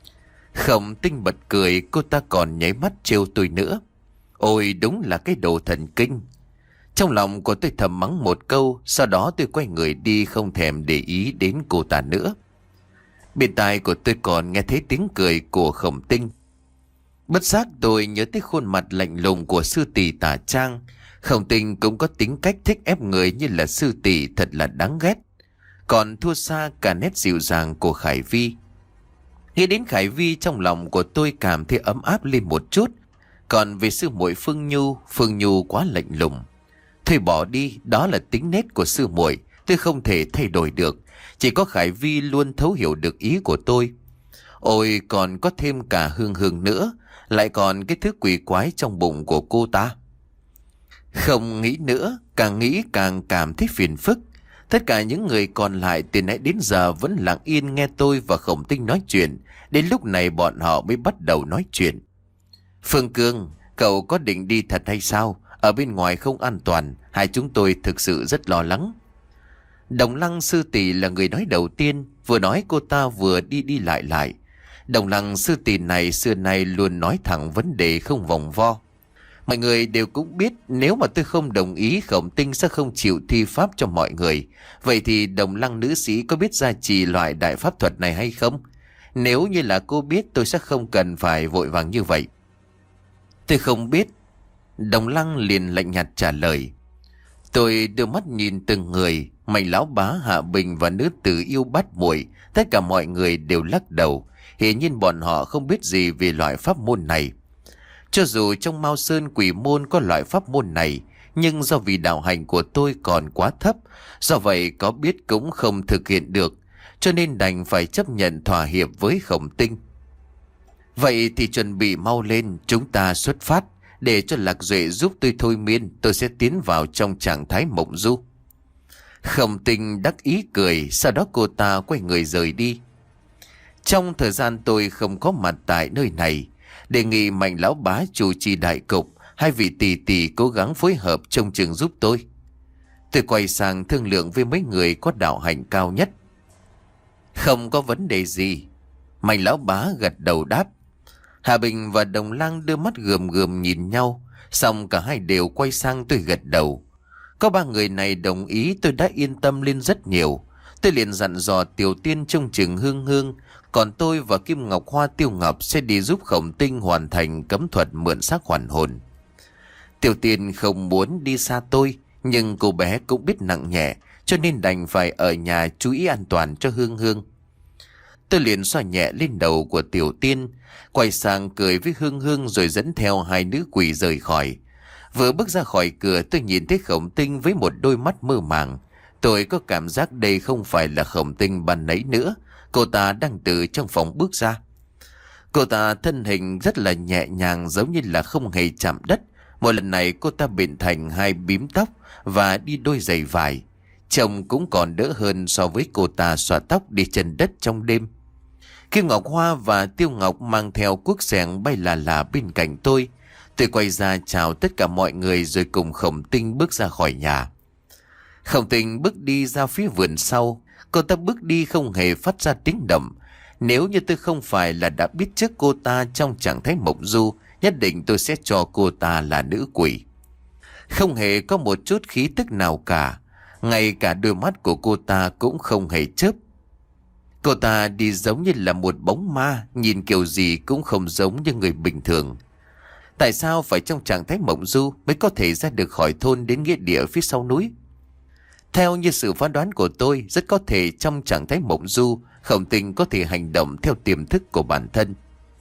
Khổng Tinh bật cười, cô ta còn nháy mắt trêu tôi nữa. Ôi đúng là cái đồ thần kinh. Trong lòng của tôi thầm mắng một câu, sau đó tôi quay người đi không thèm để ý đến cô ta nữa. Bên tai của tôi còn nghe thấy tiếng cười của Khổng Tinh. Bất giác tôi nhớ tới khuôn mặt lạnh lùng của sư tỷ Tả Trang. Khổng Tinh cũng có tính cách thích ép người như là sư tỷ, thật là đáng ghét. Còn thua xa cả nét dịu dàng của Khải Vi. Nghĩ đến Khải Vi trong lòng của tôi cảm thấy ấm áp lên một chút. Còn về sư muội Phương Nhu, Phương Nhu quá lạnh lùng. Thôi bỏ đi, đó là tính nết của sư muội, tôi không thể thay đổi được. Chỉ có Khải Vi luôn thấu hiểu được ý của tôi. Ôi còn có thêm cả Hương Hương nữa, lại còn cái thứ quỷ quái trong bụng của cô ta. Không nghĩ nữa, càng nghĩ càng cảm thấy phiền phức. Tất cả những người còn lại từ nãy đến giờ vẫn lặng yên nghe tôi và Khổng Tinh nói chuyện. Đến lúc này bọn họ mới bắt đầu nói chuyện. Phương Cương, cậu có định đi thật hay sao? Ở bên ngoài không an toàn, hai chúng tôi thực sự rất lo lắng. Đồng Lăng sư tỷ là người nói đầu tiên, vừa nói cô ta vừa đi đi lại lại. Đồng Lăng sư tỷ này xưa nay luôn nói thẳng vấn đề không vòng vo. Mọi người đều cũng biết nếu mà tôi không đồng ý Khổng Tinh sẽ không chịu thi pháp cho mọi người. Vậy thì Đồng Lăng nữ sĩ có biết gia trì loại đại pháp thuật này hay không? Nếu như là cô biết tôi sẽ không cần phải vội vàng như vậy. Tôi không biết. Đồng Lăng liền lạnh nhạt trả lời. Tôi đưa mắt nhìn từng người, Mạnh lão bá, Hạ Bình và nữ tử yêu bát muội, tất cả mọi người đều lắc đầu. Hiển nhiên bọn họ không biết gì về loại pháp môn này. Cho dù trong Mao Sơn Quỷ môn có loại pháp môn này, nhưng do vì đạo hành của tôi còn quá thấp, do vậy có biết cũng không thực hiện được, cho nên đành phải chấp nhận thỏa hiệp với Khổng Tinh. Vậy thì chuẩn bị mau lên, chúng ta xuất phát. Để cho Lạc Duệ giúp tôi thôi miên, tôi sẽ tiến vào trong trạng thái mộng du. Khổng Tinh đắc ý cười, sau đó cô ta quay người rời đi. Trong thời gian tôi không có mặt tại nơi này, đề nghị Mạnh lão bá chủ trì đại cục, hai vị tỷ tỷ cố gắng phối hợp trông chừng giúp tôi. Tôi quay sang thương lượng với mấy người có đạo hạnh cao nhất. Không có vấn đề gì. Mạnh lão bá gật đầu đáp. Hà Bình và Đồng Lăng đưa mắt gườm gườm nhìn nhau, xong cả hai đều quay sang tôi gật đầu. Có ba người này đồng ý tôi đã yên tâm lên rất nhiều. Tôi liền dặn dò Tiểu Tiên trông chừng Hương Hương, còn tôi và Kim Ngọc Hoa Tiêu Ngọc sẽ đi giúp Khổng Tinh hoàn thành cấm thuật mượn xác hoàn hồn. Tiểu Tiên không muốn đi xa tôi, nhưng cô bé cũng biết nặng nhẹ, cho nên đành phải ở nhà chú ý an toàn cho Hương Hương. Tôi liền xoa nhẹ lên đầu của Tiểu Tiên, quay sang cười với Hương Hương rồi dẫn theo hai nữ quỷ rời khỏi. Vừa bước ra khỏi cửa tôi nhìn thấy Khổng Tinh với một đôi mắt mơ màng. Tôi có cảm giác đây không phải là Khổng Tinh ban nãy nữa. Cô ta đang từ trong phòng bước ra. Cô ta thân hình rất là nhẹ nhàng, giống như là không hề chạm đất. Một lần này cô ta bện thành hai bím tóc và đi đôi giày vải. Trông cũng còn đỡ hơn so với cô ta xõa tóc đi chân đất trong đêm. Kim Ngọc Hoa và Tiêu Ngọc mang theo cuốc xẻng bay là là bên cạnh tôi. Tôi quay ra chào tất cả mọi người rồi cùng Khổng Tinh bước ra khỏi nhà. Khổng Tinh bước đi ra phía vườn sau. Cô ta bước đi không hề phát ra tiếng động. Nếu như tôi không phải là đã biết trước cô ta trong trạng thái mộng du, nhất định tôi sẽ cho cô ta là nữ quỷ. Không hề có một chút khí tức nào cả. Ngay cả đôi mắt của cô ta cũng không hề chớp. Cô ta đi giống như là một bóng ma, nhìn kiểu gì cũng không giống như người bình thường. Tại sao phải trong trạng thái mộng du mới có thể ra được khỏi thôn đến nghĩa địa phía sau núi? Theo như sự phán đoán của tôi, rất có thể trong trạng thái mộng du, Khổng Tinh có thể hành động theo tiềm thức của bản thân.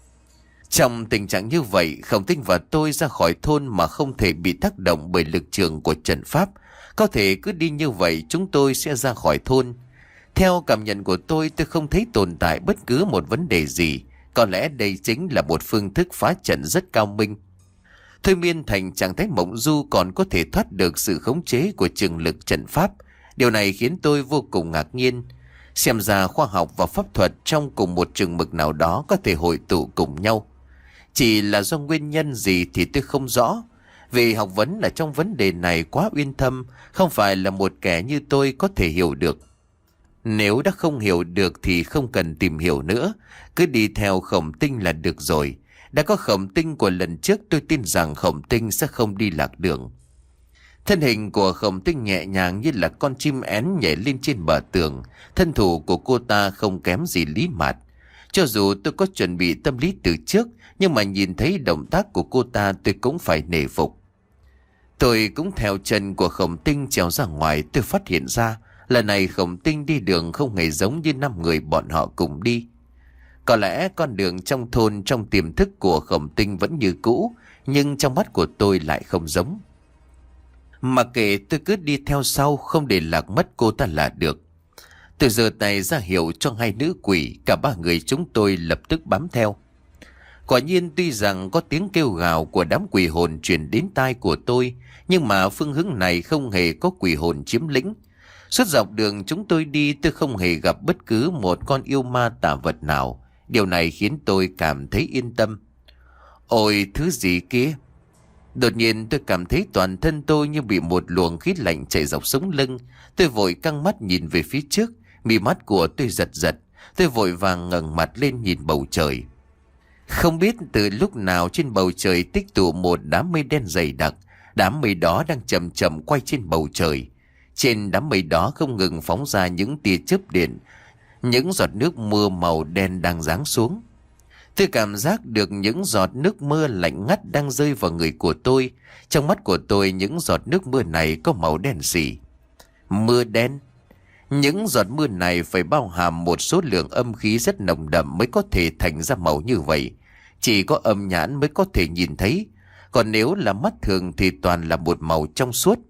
Trong tình trạng như vậy, Khổng Tinh và tôi ra khỏi thôn mà không thể bị tác động bởi lực trường của trận pháp. Có thể cứ đi như vậy chúng tôi sẽ ra khỏi thôn. Theo cảm nhận của tôi, tôi không thấy tồn tại bất cứ một vấn đề gì. Có lẽ đây chính là một phương thức phá trận rất cao minh. Thôi miên thành trạng thái mộng du còn có thể thoát được sự khống chế của trường lực trận pháp. Điều này khiến tôi vô cùng ngạc nhiên. Xem ra khoa học và pháp thuật trong cùng một chừng mực nào đó có thể hội tụ cùng nhau. Chỉ là do nguyên nhân gì thì tôi không rõ. Vì học vấn ở trong vấn đề này quá uyên thâm, không phải là một kẻ như tôi có thể hiểu được. Nếu đã không hiểu được thì không cần tìm hiểu nữa, cứ đi theo Khổng Tinh là được rồi. Đã có Khổng Tinh của lần trước, tôi tin rằng Khổng Tinh sẽ không đi lạc đường. Thân hình của Khổng Tinh nhẹ nhàng như là con chim én nhảy lên trên bờ tường. Thân thủ của cô ta không kém gì Lý Mạt. Cho dù tôi có chuẩn bị tâm lý từ trước, nhưng mà nhìn thấy động tác của cô ta tôi cũng phải nể phục. Tôi cũng theo chân của Khổng Tinh trèo ra ngoài. Tôi phát hiện ra lần này Khổng Tinh đi đường không hề giống như năm người bọn họ cùng đi. Có lẽ con đường trong thôn trong tiềm thức của Khổng Tinh vẫn như cũ, nhưng trong mắt của tôi lại không giống. Mà kệ, tôi cứ đi theo sau, không để lạc mất cô ta là được. Tôi giơ tay ra hiệu cho hai nữ quỷ, cả ba người chúng tôi lập tức bám theo. Quả nhiên tuy rằng có tiếng kêu gào của đám quỷ hồn truyền đến tai của tôi, nhưng mà phương hướng này không hề có quỷ hồn chiếm lĩnh. Suốt dọc đường chúng tôi đi, tôi không hề gặp bất cứ một con yêu ma tà vật nào. Điều này khiến tôi cảm thấy yên tâm. Ôi, thứ gì kia? Đột nhiên tôi cảm thấy toàn thân tôi như bị một luồng khí lạnh chạy dọc sống lưng. Tôi vội căng mắt nhìn về phía trước, mí mắt của tôi giật giật. Tôi vội vàng ngẩng mặt lên nhìn bầu trời. Không biết từ lúc nào trên bầu trời tích tụ một đám mây đen dày đặc. Đám mây đó đang chậm chậm quay trên bầu trời. Trên đám mây đó không ngừng phóng ra những tia chớp điện. Những giọt nước mưa màu đen đang giáng xuống. Tôi cảm giác được những giọt nước mưa lạnh ngắt đang rơi vào người của tôi. Trong mắt của tôi những giọt nước mưa này có màu đen sì. Mưa đen. Những giọt mưa này phải bao hàm một số lượng âm khí rất nồng đậm mới có thể thành ra màu như vậy. Chỉ có âm nhãn mới có thể nhìn thấy. Còn nếu là mắt thường thì toàn là một màu trong suốt.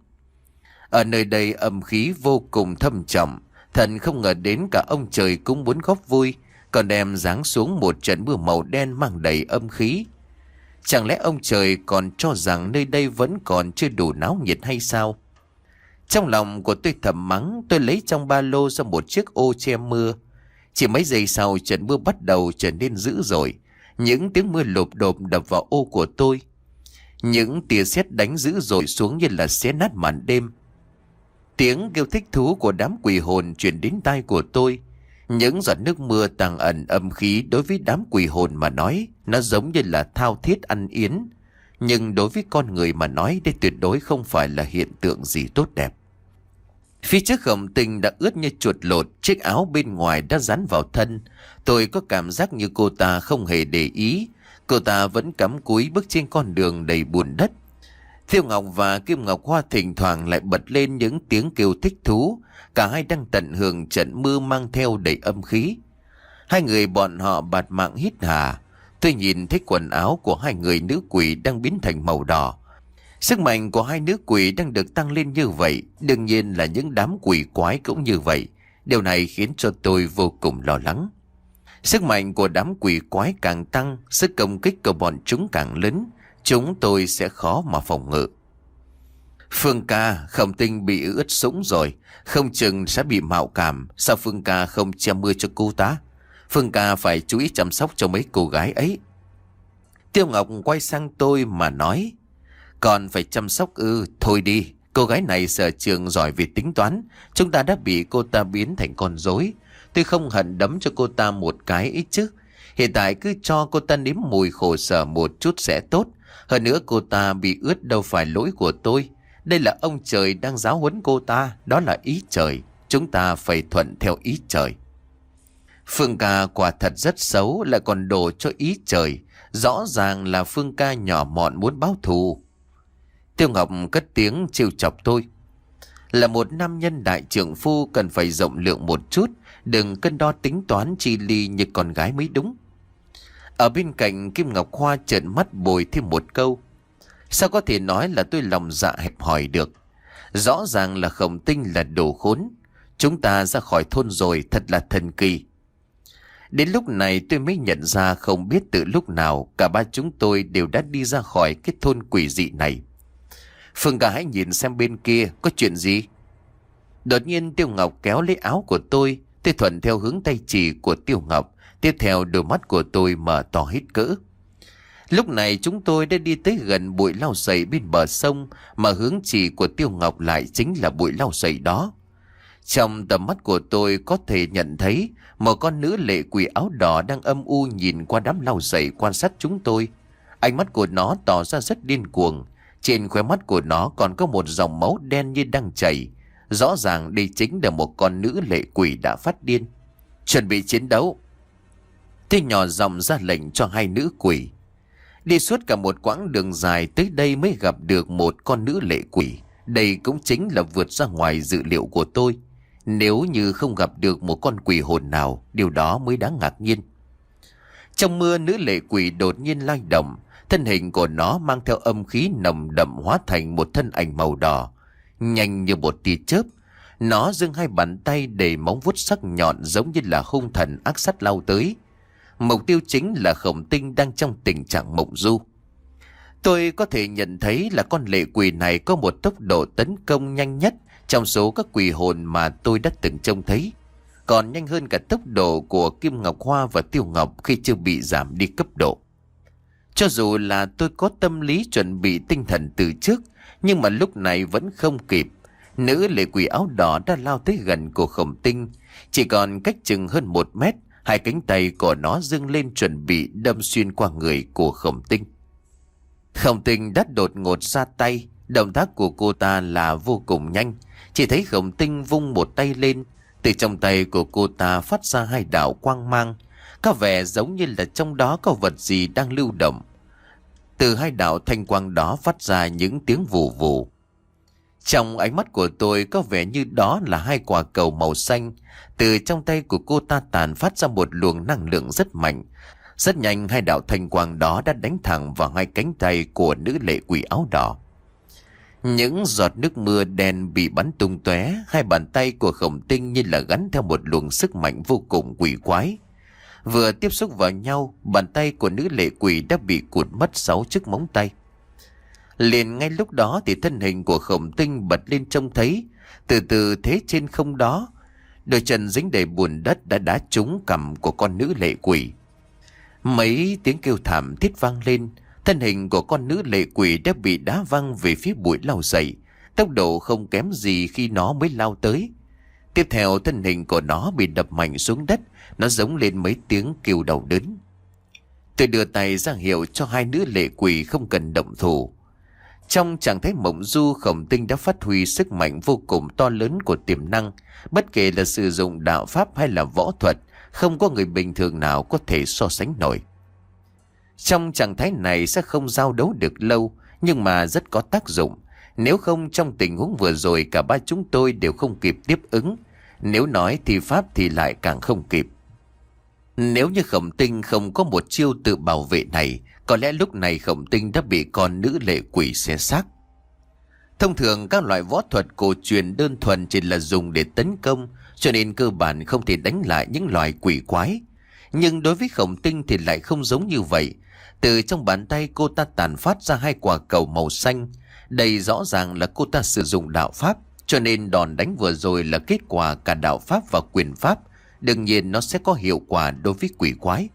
Ở nơi đây âm khí vô cùng thâm trọng. Thần không ngờ đến cả ông trời cũng muốn góp vui, còn đem giáng xuống một trận mưa màu đen mang đầy âm khí. Chẳng lẽ ông trời còn cho rằng nơi đây vẫn còn chưa đủ náo nhiệt hay sao? Trong lòng của tôi thầm mắng, tôi lấy trong ba lô ra một chiếc ô che mưa. Chỉ mấy giây sau trận mưa bắt đầu trở nên dữ dội. Những tiếng mưa lộp độp đập vào ô của tôi. Những tia sét đánh dữ dội xuống như là xé nát màn đêm. Tiếng kêu thích thú của đám quỷ hồn truyền đến tai của tôi. Những giọt nước mưa tàng ẩn âm khí đối với đám quỷ hồn mà nói, nó giống như là thao thiết ăn yến. Nhưng đối với con người mà nói, đây tuyệt đối không phải là hiện tượng gì tốt đẹp. Phía trước Khổng Tinh đã ướt như chuột lột, chiếc áo bên ngoài đã dán vào thân. Tôi có cảm giác như cô ta không hề để ý. Cô ta vẫn cắm cúi bước trên con đường đầy bùn đất. Tiêu Ngọc và Kim Ngọc Hoa thỉnh thoảng lại bật lên những tiếng kêu thích thú. Cả hai đang tận hưởng trận mưa mang theo đầy âm khí. Hai người bọn họ bạt mạng hít hà. Tôi nhìn thấy quần áo của hai người nữ quỷ đang biến thành màu đỏ. Sức mạnh của hai nữ quỷ đang được tăng lên như vậy. Đương nhiên là những đám quỷ quái cũng như vậy. Điều này khiến cho tôi vô cùng lo lắng. Sức mạnh của đám quỷ quái càng tăng, sức công kích của bọn chúng càng lớn. Chúng tôi sẽ khó mà phòng ngự. Phương ca, Khổng Tinh bị ướt sũng rồi, không chừng sẽ bị mạo cảm. Sao Phương ca không che mưa cho cô ta? Phương ca phải chú ý chăm sóc cho mấy cô gái ấy. Tiêu Ngọc quay sang tôi mà nói, còn phải chăm sóc ư? Thôi đi, cô gái này sở trường giỏi về tính toán. Chúng ta đã bị cô ta biến thành con rối. Tôi không hận đấm cho cô ta một cái ít chứ. Hiện tại cứ cho cô ta nếm mùi khổ sở một chút sẽ tốt. Hơn nữa cô ta bị ướt đâu phải lỗi của tôi. Đây là ông trời đang giáo huấn cô ta. Đó là ý trời. Chúng ta phải thuận theo ý trời. Phương ca quả thật rất xấu, lại còn đổ cho ý trời. Rõ ràng là Phương ca nhỏ mọn muốn báo thù. Tiêu Ngọc cất tiếng trêu chọc tôi. Là một nam nhân đại trượng phu cần phải rộng lượng một chút, đừng cân đo tính toán chi ly như con gái mới đúng. Ở bên cạnh, Kim Ngọc Hoa trợn mắt bồi thêm một câu. Sao có thể nói là tôi lòng dạ hẹp hòi được? Rõ ràng là Khổng Tinh là đồ khốn. Chúng ta ra khỏi thôn rồi, thật là thần kỳ. Đến lúc này tôi mới nhận ra không biết từ lúc nào cả ba chúng tôi đều đã đi ra khỏi cái thôn quỷ dị này. Phương ca hãy nhìn xem bên kia có chuyện gì. Đột nhiên Tiêu Ngọc kéo lấy áo của tôi. Tôi thuận theo hướng tay chỉ của Tiêu Ngọc. Tiếp theo đôi mắt của tôi mở to hết cỡ. Lúc này chúng tôi đã đi tới gần bụi lau sậy bên bờ sông, mà hướng chỉ của Tiêu Ngọc lại chính là bụi lau sậy đó. Trong tầm mắt của tôi có thể nhận thấy một con nữ lệ quỷ áo đỏ đang âm u nhìn qua đám lau sậy quan sát chúng tôi. Ánh mắt của nó tỏ ra rất điên cuồng. Trên khóe mắt của nó còn có một dòng máu đen như đang chảy. Rõ ràng đây chính là một con nữ lệ quỷ đã phát điên. Chuẩn bị chiến đấu. Tôi nhỏ giọng ra lệnh cho hai nữ quỷ. Đi suốt cả một quãng đường dài tới đây mới gặp được một con nữ lệ quỷ. Đây cũng chính là vượt ra ngoài dự liệu của tôi. Nếu như không gặp được một con quỷ hồn nào, điều đó mới đáng ngạc nhiên. Trong mưa, nữ lệ quỷ đột nhiên lay động. Thân hình của nó mang theo âm khí nồng đậm hóa thành một thân ảnh màu đỏ. Nhanh như một tia chớp, nó giương hai bàn tay đầy móng vuốt sắc nhọn giống như là hung thần ác sát lao tới. Mục tiêu chính là Khổng Tinh đang trong tình trạng mộng du. Tôi có thể nhận thấy là con lệ quỷ này có một tốc độ tấn công nhanh nhất trong số các quỷ hồn mà tôi đã từng trông thấy, còn nhanh hơn cả tốc độ của Kim Ngọc Hoa và Tiêu Ngọc khi chưa bị giảm đi cấp độ. Cho dù là tôi có tâm lý chuẩn bị tinh thần từ trước, nhưng mà lúc này vẫn không kịp. Nữ lệ quỷ áo đỏ đã lao tới gần của Khổng Tinh, chỉ còn cách chừng hơn một mét. Hai cánh tay của nó dâng lên chuẩn bị đâm xuyên qua người của Khổng Tinh. Khổng Tinh đã đột ngột ra tay. Động tác của cô ta là vô cùng nhanh. Chỉ thấy Khổng Tinh vung một tay lên, từ trong tay của cô ta phát ra hai đạo quang mang, có vẻ giống như là trong đó có vật gì đang lưu động. Từ hai đạo thanh quang đó phát ra những tiếng vù vù. Trong ánh mắt của tôi có vẻ như đó là hai quả cầu màu xanh. Từ trong tay của cô ta tàn phát ra một luồng năng lượng rất mạnh. Rất nhanh hai đạo thanh quang đó đã đánh thẳng vào hai cánh tay của nữ lệ quỷ áo đỏ. Những giọt nước mưa đen bị bắn tung tóe. Hai bàn tay của Khổng Tinh như là gắn theo một luồng sức mạnh vô cùng quỷ quái. Vừa tiếp xúc vào nhau, bàn tay của nữ lệ quỷ đã bị cụt mất sáu chiếc móng tay. Liền ngay lúc đó thì thân hình của Khổng Tinh bật lên trông thấy. Từ từ thế trên không đó, đôi chân dính đầy bùn đất đã đá trúng cằm của con nữ lệ quỷ. Mấy tiếng kêu thảm thiết vang lên. Thân hình của con nữ lệ quỷ đã bị đá văng về phía bụi lau sậy. Tốc độ không kém gì khi nó mới lao tới. Tiếp theo thân hình của nó bị đập mạnh xuống đất. Nó giống lên mấy tiếng kêu đau đớn. Tôi đưa tay ra hiệu cho hai nữ lệ quỷ không cần động thủ. Trong trạng thái mộng du, Khổng Tinh đã phát huy sức mạnh vô cùng to lớn của tiềm năng. Bất kể là sử dụng đạo pháp hay là võ thuật, không có người bình thường nào có thể so sánh nổi. Trong trạng thái này sẽ không giao đấu được lâu, nhưng mà rất có tác dụng. Nếu không trong tình huống vừa rồi cả ba chúng tôi đều không kịp tiếp ứng. Nếu nói thi pháp thì lại càng không kịp. Nếu như Khổng Tinh không có một chiêu tự bảo vệ này, có lẽ lúc này Khổng Tinh đã bị con nữ lệ quỷ xé xác. Thông thường các loại võ thuật cổ truyền đơn thuần chỉ là dùng để tấn công, cho nên cơ bản không thể đánh lại những loài quỷ quái. Nhưng đối với Khổng Tinh thì lại không giống như vậy. Từ trong bàn tay cô ta tàn phát ra hai quả cầu màu xanh. Đây rõ ràng là cô ta sử dụng đạo pháp, cho nên đòn đánh vừa rồi là kết quả cả đạo pháp và quyền pháp. Đương nhiên nó sẽ có hiệu quả đối với quỷ quái.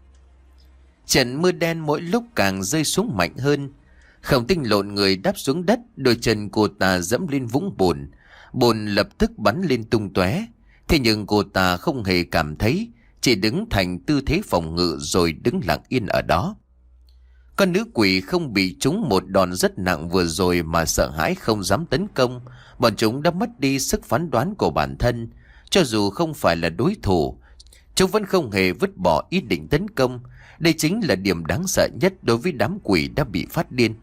Trận mưa đen mỗi lúc càng rơi xuống mạnh hơn. Khổng Tinh lộn người đáp xuống đất, đôi chân cô ta dẫm lên vũng bùn. Bùn lập tức bắn lên tung tóe. Thế nhưng cô ta không hề cảm thấy, chỉ đứng thành tư thế phòng ngự rồi đứng lặng yên ở đó. Con nữ quỷ không bị trúng một đòn rất nặng vừa rồi mà sợ hãi không dám tấn công. Bọn chúng đã mất đi sức phán đoán của bản thân. Cho dù không phải là đối thủ, chúng vẫn không hề vứt bỏ ý định tấn công. Đây chính là điểm đáng sợ nhất đối với đám quỷ đã bị phát điên.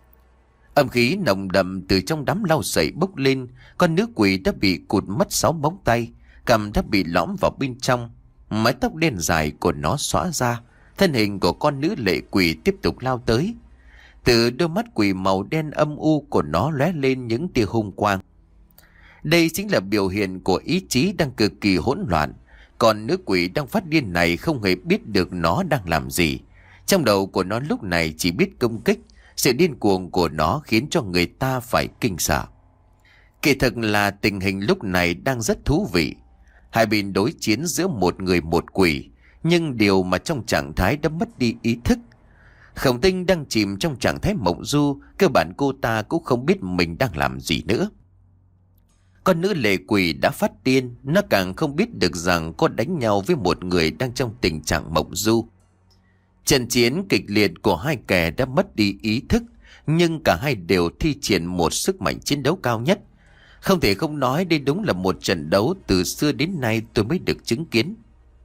Âm khí nồng đậm từ trong đám lau sậy bốc lên. Con nữ quỷ đã bị cụt mất sáu móng tay, cằm đã bị lõm vào bên trong. Mái tóc đen dài của nó xõa ra. Thân hình của con nữ lệ quỷ tiếp tục lao tới. Từ đôi mắt quỷ màu đen âm u của nó lóe lên những tia hung quang. Đây chính là biểu hiện của ý chí đang cực kỳ hỗn loạn. Còn nữ quỷ đang phát điên này không hề biết được nó đang làm gì. Trong đầu của nó lúc này chỉ biết công kích. Sự điên cuồng của nó khiến cho người ta phải kinh sợ. Kỳ thực là tình hình lúc này đang rất thú vị. Hai bên đối chiến giữa một người một quỷ, nhưng điều mà trong trạng thái đã mất đi ý thức. Khổng Tinh đang chìm trong trạng thái mộng du, cơ bản cô ta cũng không biết mình đang làm gì nữa. Con nữ lệ quỷ đã phát điên, nó càng không biết được rằng có đánh nhau với một người đang trong tình trạng mộng du. Trận chiến kịch liệt của hai kẻ đã mất đi ý thức, nhưng cả hai đều thi triển một sức mạnh chiến đấu cao nhất. Không thể không nói đây đúng là một trận đấu từ xưa đến nay tôi mới được chứng kiến.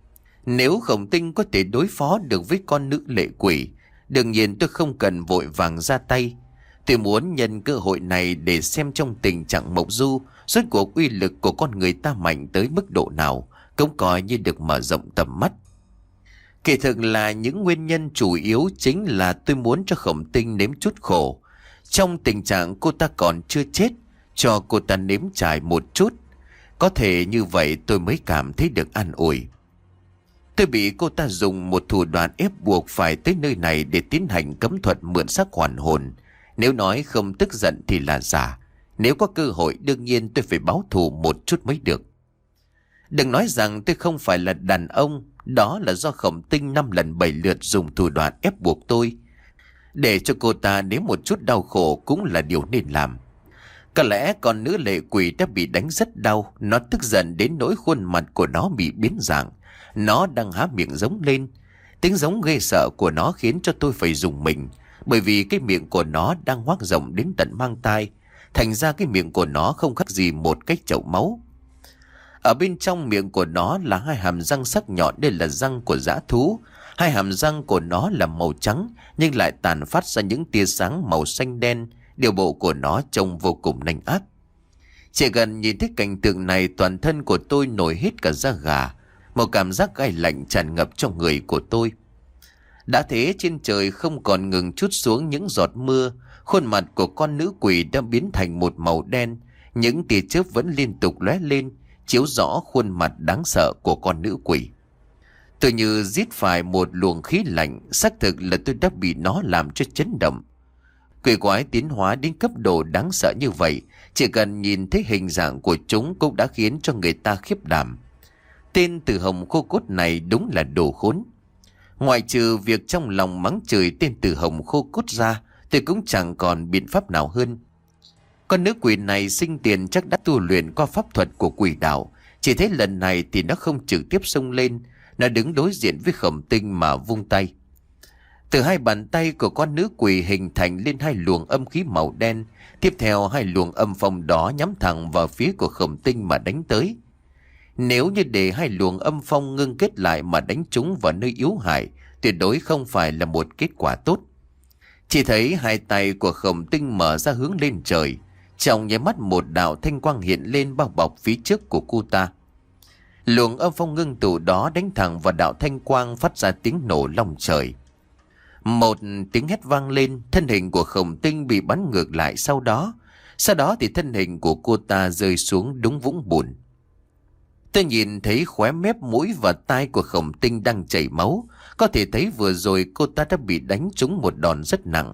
Nếu Khổng Tinh có thể đối phó được với con nữ lệ quỷ, đương nhiên tôi không cần vội vàng ra tay. Tôi muốn nhân cơ hội này để xem trong tình trạng mộng du, rốt cuộc uy lực của con người ta mạnh tới mức độ nào, cũng coi như được mở rộng tầm mắt. Kỳ thực là những nguyên nhân chủ yếu chính là tôi muốn cho Khổng Tinh nếm chút khổ. Trong tình trạng cô ta còn chưa chết, cho cô ta nếm trải một chút. Có thể như vậy tôi mới cảm thấy được an ủi. Tôi bị cô ta dùng một thủ đoạn ép buộc phải tới nơi này để tiến hành cấm thuật mượn xác hoàn hồn. Nếu nói không tức giận thì là giả. Nếu có cơ hội đương nhiên tôi phải báo thù một chút mới được. Đừng nói rằng tôi không phải là đàn ông. Đó là do Khổng Tinh năm lần bảy lượt dùng thủ đoạn ép buộc tôi. Để cho cô ta nếm một chút đau khổ cũng là điều nên làm. Có lẽ con nữ lệ quỷ đã bị đánh rất đau. Nó tức giận đến nỗi khuôn mặt của nó bị biến dạng. Nó đang há miệng giống lên. Tiếng giống ghê sợ của nó khiến cho tôi phải dùng mình. Bởi vì cái miệng của nó đang hoác rộng đến tận mang tai. Thành ra cái miệng của nó không khác gì một cái chậu máu. Ở bên trong miệng của nó là hai hàm răng sắc nhọn, đây là răng của dã thú. Hai hàm răng của nó là màu trắng nhưng lại tàn phát ra những tia sáng màu xanh đen. Điều bộ của nó trông vô cùng nanh ác. Chỉ gần nhìn thấy cảnh tượng này, toàn thân của tôi nổi hết cả da gà. Một cảm giác gai lạnh tràn ngập trong người của tôi. Đã thế trên trời không còn ngừng trút xuống những giọt mưa. Khuôn mặt của con nữ quỷ đã biến thành một màu đen. Những tia chớp vẫn liên tục lóe lên, chiếu rõ khuôn mặt đáng sợ của con nữ quỷ. Tôi như rít phải một luồng khí lạnh, xác thực là tôi đã bị nó làm cho chấn động. Quỷ quái tiến hóa đến cấp độ đáng sợ như vậy, chỉ cần nhìn thấy hình dạng của chúng cũng đã khiến cho người ta khiếp đảm. Tên Tử Hồng Khô Cốt này đúng là đồ khốn. Ngoại trừ việc trong lòng mắng chửi tên Tử Hồng Khô Cốt ra, tôi cũng chẳng còn biện pháp nào hơn. Con nữ quỷ này sinh tiền chắc đã tu luyện qua pháp thuật của quỷ đạo. Chỉ thấy lần này thì nó không trực tiếp xông lên. Nó đứng đối diện với Khổng Tinh mà vung tay. Từ hai bàn tay của con nữ quỷ hình thành lên hai luồng âm khí màu đen. Tiếp theo hai luồng âm phong đó nhắm thẳng vào phía của Khổng Tinh mà đánh tới. Nếu như để hai luồng âm phong ngưng kết lại mà đánh chúng vào nơi yếu hại, tuyệt đối không phải là một kết quả tốt. Chỉ thấy hai tay của Khổng Tinh mở ra hướng lên trời. Trong nháy mắt một đạo thanh quang hiện lên bao bọc phía trước của cô ta. Luồng âm phong ngưng tụ đó đánh thẳng vào đạo thanh quang, phát ra tiếng nổ long trời. Một tiếng hét vang lên, thân hình của Khổng Tinh bị bắn ngược lại sau đó. Sau đó thì thân hình của cô ta rơi xuống đúng vũng bùn. Tôi nhìn thấy khóe mép, mũi và tai của Khổng Tinh đang chảy máu. Có thể thấy vừa rồi cô ta đã bị đánh trúng một đòn rất nặng.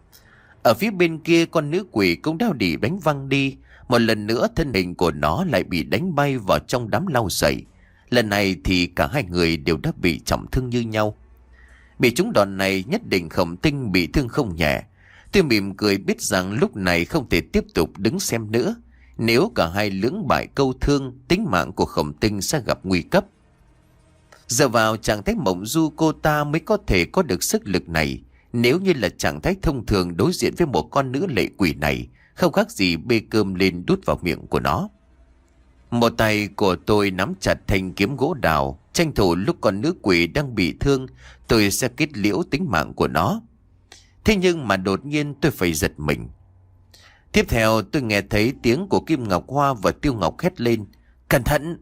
Ở phía bên kia, con nữ quỷ cũng đã bị đánh văng đi. Một lần nữa thân hình của nó lại bị đánh bay vào trong đám lau sậy. Lần này thì cả hai người đều đã bị trọng thương như nhau. Bị trúng đòn này nhất định Khổng Tinh bị thương không nhẹ. Tôi mỉm cười biết rằng lúc này không thể tiếp tục đứng xem nữa. Nếu cả hai lưỡng bại câu thương, tính mạng của Khổng Tinh sẽ gặp nguy cấp. Giờ vào trạng thái mộng du, cô ta mới có thể có được sức lực này. Nếu như là trạng thái thông thường đối diện với một con nữ lệ quỷ này, không khác gì bê cơm lên đút vào miệng của nó. Một tay của tôi nắm chặt thanh kiếm gỗ đào, tranh thủ lúc con nữ quỷ đang bị thương, tôi sẽ kết liễu tính mạng của nó. Thế nhưng mà đột nhiên tôi phải giật mình. Tiếp theo tôi nghe thấy tiếng của Kim Ngọc Hoa và Tiêu Ngọc hét lên: "Cẩn thận!"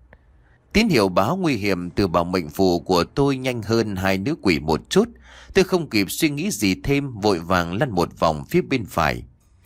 Tín hiệu báo nguy hiểm từ bảo mệnh phù của tôi nhanh hơn hai nữ quỷ một chút. Tôi không kịp suy nghĩ gì thêm, vội vàng lăn một vòng phía bên phải.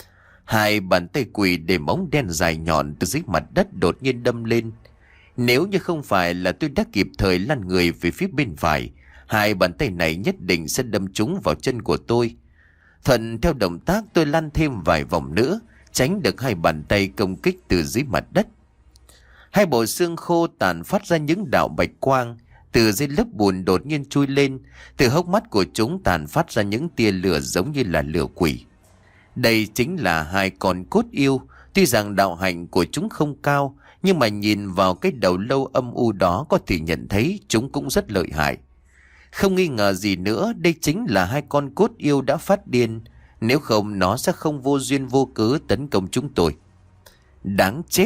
Hai bàn tay quỷ để móng đen dài nhọn từ dưới mặt đất đột nhiên đâm lên. Nếu như không phải là tôi đã kịp thời lăn người về phía bên phải, hai bàn tay này nhất định sẽ đâm trúng vào chân của tôi. Thuận theo động tác, tôi lăn thêm vài vòng nữa, tránh được hai bàn tay công kích từ dưới mặt đất. Hai bộ xương khô tàn phát ra những đạo bạch quang, từ dưới lớp bùn đột nhiên chui lên. Từ hốc mắt của chúng tàn phát ra những tia lửa giống như là lửa quỷ. Đây chính là hai con cốt yêu. Tuy rằng đạo hạnh của chúng không cao, nhưng mà nhìn vào cái đầu lâu âm u đó có thể nhận thấy chúng cũng rất lợi hại. Không nghi ngờ gì nữa, đây chính là hai con cốt yêu đã phát điên. Nếu không nó sẽ không vô duyên vô cớ tấn công chúng tôi. Đáng chết!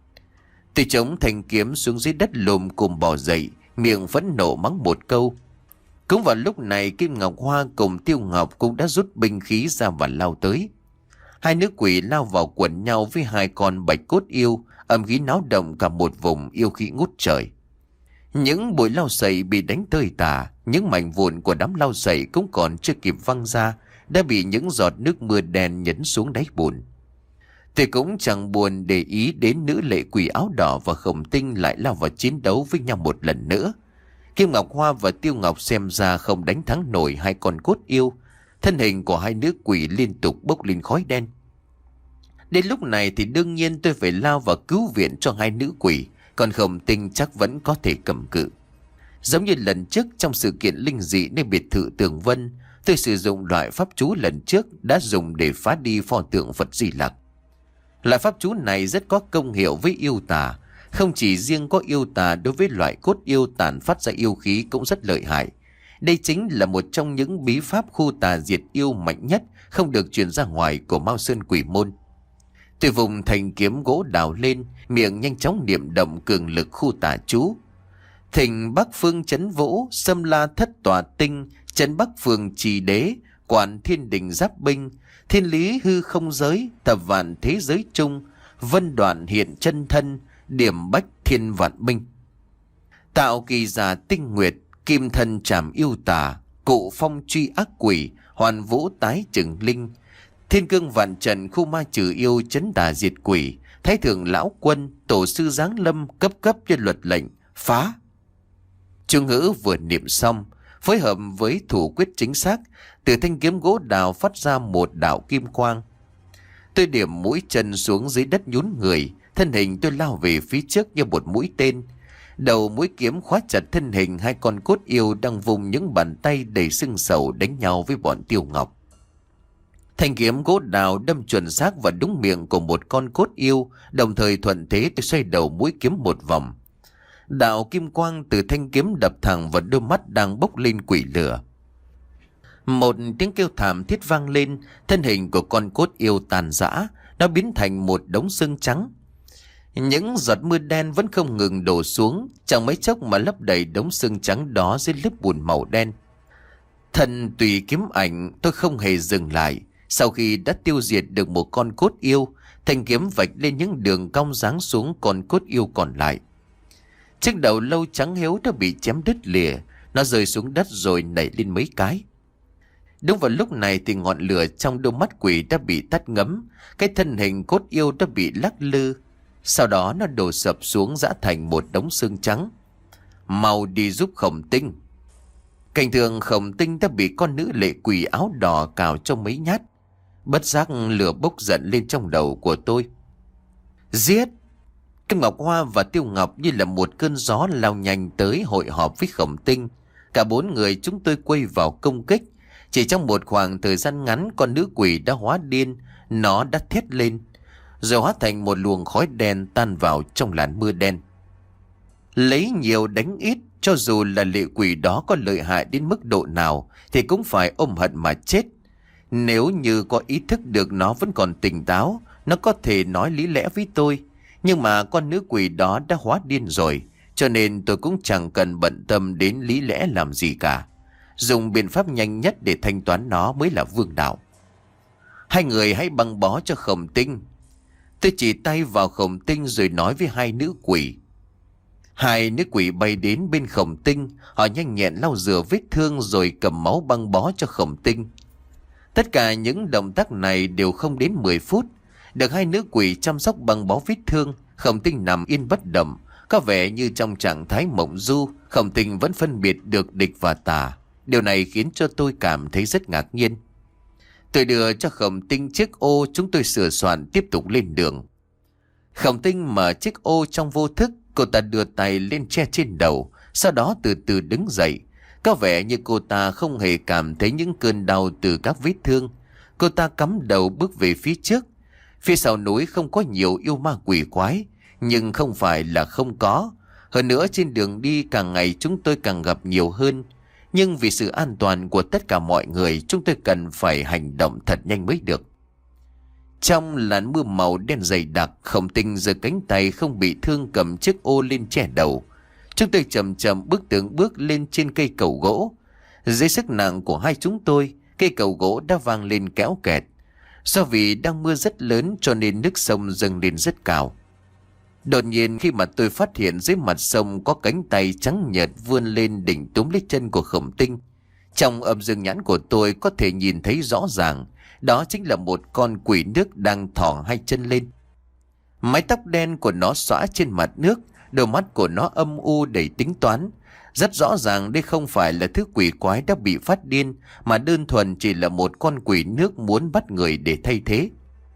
Tôi chống thanh kiếm xuống dưới đất lùm cùng bò dậy, miệng phẫn nộ mắng một câu. Cũng vào lúc này, Kim Ngọc Hoa cùng Tiêu Ngọc cũng đã rút binh khí ra và lao tới. Hai nữ quỷ lao vào quần nhau với hai con bạch cốt yêu, âm khí náo động cả một vùng, yêu khí ngút trời. Những bụi lau sậy bị đánh tơi tả, những mảnh vụn của đám lau sậy cũng còn chưa kịp văng ra, đã bị những giọt nước mưa đen nhấn xuống đáy bùn. Tôi cũng chẳng buồn để ý đến nữ lệ quỷ áo đỏ và Khổng Tinh lại lao vào chiến đấu với nhau một lần nữa. Kim Ngọc Hoa và Tiêu Ngọc xem ra không đánh thắng nổi hai con cốt yêu. Thân hình của hai nữ quỷ liên tục bốc lên khói đen. Đến lúc này thì đương nhiên tôi phải lao vào cứu viện cho hai nữ quỷ, còn Khổng Tinh chắc vẫn có thể cầm cự. Giống như lần trước trong sự kiện linh dị nơi biệt thự Tường Vân, tôi sử dụng loại pháp chú lần trước đã dùng để phá đi pho tượng Phật Di Lặc. Loại pháp chú này rất có công hiệu với yêu tà. Không chỉ riêng có yêu tà, đối với loại cốt yêu tàn phát ra yêu khí cũng rất lợi hại. Đây chính là một trong những bí pháp khu tà diệt yêu mạnh nhất, không được truyền ra ngoài của Mao Sơn Quỷ Môn. Tôi vùng thành kiếm gỗ đào lên, miệng nhanh chóng niệm động cường lực khu tà chú. Thỉnh Bắc Phương chấn vũ, xâm la thất tòa tinh, chấn Bắc Phương trì đế, quản thiên đình giáp binh, thiên lý hư không giới, thập vạn thế giới chung, vân đoạn hiện chân thân, điểm bách thiên vạn minh. Tạo kỳ giả tinh nguyệt, kim thân trảm yêu tà, cụ phong truy ác quỷ, hoàn vũ tái trừng linh, thiên cương vạn trần khu ma trừ yêu, chấn tà diệt quỷ, thái thượng lão quân, tổ sư giáng lâm, cấp cấp cho luật lệnh, phá. Chú ngữ vừa niệm xong, phối hợp với thủ quyết chính xác, từ thanh kiếm gỗ đào phát ra một đạo kim quang. Tôi điểm mũi chân xuống dưới đất nhún người, thân hình tôi lao về phía trước như một mũi tên. Đầu mũi kiếm khóa chặt thân hình hai con cốt yêu đang vùng những bàn tay đầy sưng sầu đánh nhau với bọn Tiêu Ngọc. Thanh kiếm gỗ đào đâm chuẩn xác vào đúng miệng của một con cốt yêu, đồng thời thuận thế tôi xoay đầu mũi kiếm một vòng. Đạo kim quang từ thanh kiếm đập thẳng vào đôi mắt đang bốc lên quỷ lửa. Một tiếng kêu thảm thiết vang lên, thân hình của con cốt yêu tàn rã, nó biến thành một đống xương trắng. Những giọt mưa đen vẫn không ngừng đổ xuống, chẳng mấy chốc mà lấp đầy đống xương trắng đó dưới lớp bùn màu đen. Thần tùy kiếm ảnh, tôi không hề dừng lại. Sau khi đã tiêu diệt được một con cốt yêu, thanh kiếm vạch lên những đường cong giáng xuống con cốt yêu còn lại. Chiếc đầu lâu trắng hiếu đã bị chém đứt lìa, nó rơi xuống đất rồi nảy lên mấy cái. Đúng vào lúc này thì ngọn lửa trong đôi mắt quỷ đã bị tắt ngấm, cái thân hình cốt yêu đã bị lắc lư. Sau đó nó đổ sập xuống giã thành một đống xương trắng. Mau đi giúp Khổng Tinh. Cảnh thường Khổng Tinh đã bị con nữ lệ quỷ áo đỏ cào trong mấy nhát. Bất giác lửa bốc giận lên trong đầu của tôi. Giết! Kim Ngọc Hoa và Tiêu Ngọc như là một cơn gió lao nhanh tới hội họp với Khổng Tinh. Cả bốn người chúng tôi quay vào công kích. Chỉ trong một khoảng thời gian ngắn, con nữ quỷ đã hóa điên. Nó đã thét lên, rồi hóa thành một luồng khói đen tan vào trong làn mưa đen. Lấy nhiều đánh ít, cho dù là lệ quỷ đó có lợi hại đến mức độ nào thì cũng phải ôm hận mà chết. Nếu như có ý thức được nó vẫn còn tỉnh táo, nó có thể nói lý lẽ với tôi. Nhưng mà con nữ quỷ đó đã hóa điên rồi, cho nên tôi cũng chẳng cần bận tâm đến lý lẽ làm gì cả. Dùng biện pháp nhanh nhất để thanh toán nó mới là vương đạo. Hai người hãy băng bó cho Khổng Tinh. Tôi chỉ tay vào Khổng Tinh rồi nói với hai nữ quỷ. Hai nữ quỷ bay đến bên Khổng Tinh. Họ nhanh nhẹn lau rửa vết thương rồi cầm máu băng bó cho Khổng Tinh. Tất cả những động tác này đều không đến mười phút. Được hai nữ quỷ chăm sóc băng bó vết thương, Khổng Tinh nằm yên bất động, có vẻ như trong trạng thái mộng du. Khổng Tinh vẫn phân biệt được địch và tà. Điều này khiến cho tôi cảm thấy rất ngạc nhiên. Tôi đưa cho Khổng Tinh chiếc ô, chúng tôi sửa soạn tiếp tục lên đường. Khổng Tinh mở chiếc ô trong vô thức, cô ta đưa tay lên che trên đầu, sau đó từ từ đứng dậy. Có vẻ như cô ta không hề cảm thấy những cơn đau từ các vết thương. Cô ta cắm đầu bước về phía trước. Phía sau núi không có nhiều yêu ma quỷ quái, nhưng không phải là không có. Hơn nữa trên đường đi càng ngày chúng tôi càng gặp nhiều hơn. Nhưng vì sự an toàn của tất cả mọi người, chúng tôi cần phải hành động thật nhanh mới được. Trong làn mưa màu đen dày đặc, Khổng Tinh giơ cánh tay không bị thương cầm chiếc ô lên che đầu. Chúng tôi chậm chậm bước từng bước lên trên cây cầu gỗ. Dưới sức nặng của hai chúng tôi, cây cầu gỗ đã vang lên kéo kẹt. Do vì đang mưa rất lớn cho nên nước sông dâng lên rất cao. Đột nhiên khi mà tôi phát hiện dưới mặt sông có cánh tay trắng nhợt vươn lên định túm lấy chân của Khổng Tinh. Trong âm dương nhãn của tôi có thể nhìn thấy rõ ràng, đó chính là một con quỷ nước đang thò hai chân lên. Mái tóc đen của nó xõa trên mặt nước, đôi mắt của nó âm u đầy tính toán. Rất rõ ràng đây không phải là thứ quỷ quái đã bị phát điên, mà đơn thuần chỉ là một con quỷ nước muốn bắt người để thay thế.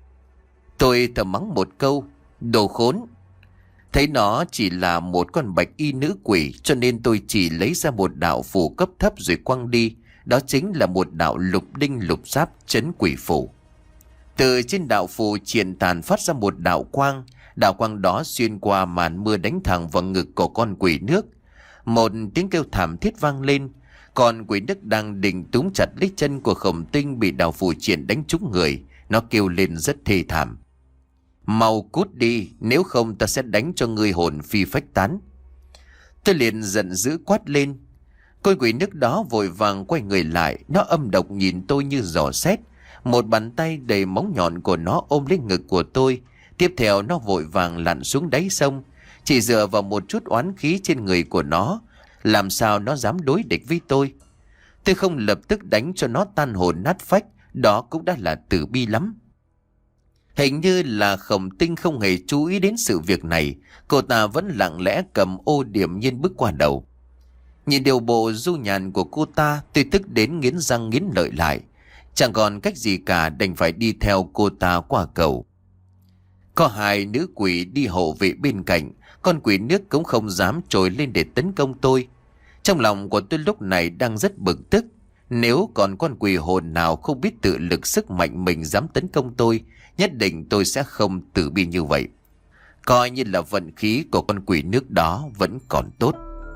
Tôi thầm mắng một câu, đồ khốn. Thấy nó chỉ là một con bạch y nữ quỷ, cho nên tôi chỉ lấy ra một đạo phù cấp thấp rồi quăng đi. Đó chính là một đạo lục đinh lục giáp trấn quỷ phù. Từ trên đạo phù triển tàn phát ra một đạo quang. Đạo quang đó xuyên qua màn mưa đánh thẳng vào ngực của con quỷ nước. Một tiếng kêu thảm thiết vang lên. Con quỷ nước đang định túm chặt lấy chân của Khổng Tinh bị đạo phù triển đánh trúng người. Nó kêu lên rất thê thảm. Mau cút đi, nếu không ta sẽ đánh cho ngươi hồn phi phách tán. Tôi liền giận dữ quát lên. Con quỷ nước đó vội vàng quay người lại. Nó âm độc nhìn tôi như giò xét. Một bàn tay đầy móng nhọn của nó ôm lấy ngực của tôi. Tiếp theo nó vội vàng lặn xuống đáy sông. Chỉ dựa vào một chút oán khí trên người của nó, làm sao nó dám đối địch với tôi. Tôi không lập tức đánh cho nó tan hồn nát phách, đó cũng đã là tử bi lắm. Hình như là Khổng Tinh không hề chú ý đến sự việc này. Cô ta vẫn lặng lẽ cầm ô điểm nhiên bước qua đầu. Nhìn điều bộ du nhàn của cô ta, tôi tức đến nghiến răng nghiến lợi lại. Chẳng còn cách gì cả, đành phải đi theo cô ta qua cầu. Có hai nữ quỷ đi hộ vệ bên cạnh. Con quỷ nước cũng không dám trồi lên để tấn công tôi. Trong lòng của tôi lúc này đang rất bực tức. Nếu còn con quỷ hồn nào không biết tự lực sức mạnh mình dám tấn công tôi, nhất định tôi sẽ không tử bi như vậy. Coi như là vận khí của con quỷ nước đó vẫn còn tốt.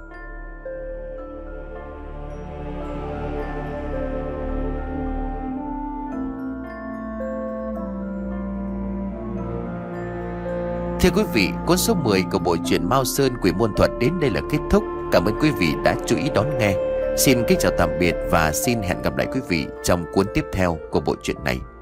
Thưa quý vị, cuốn số mười của bộ truyện Mao Sơn Quỷ Môn Thuật đến đây là kết thúc. Cảm ơn quý vị đã chú ý đón nghe. Xin kính chào tạm biệt và xin hẹn gặp lại quý vị trong cuốn tiếp theo của bộ truyện này.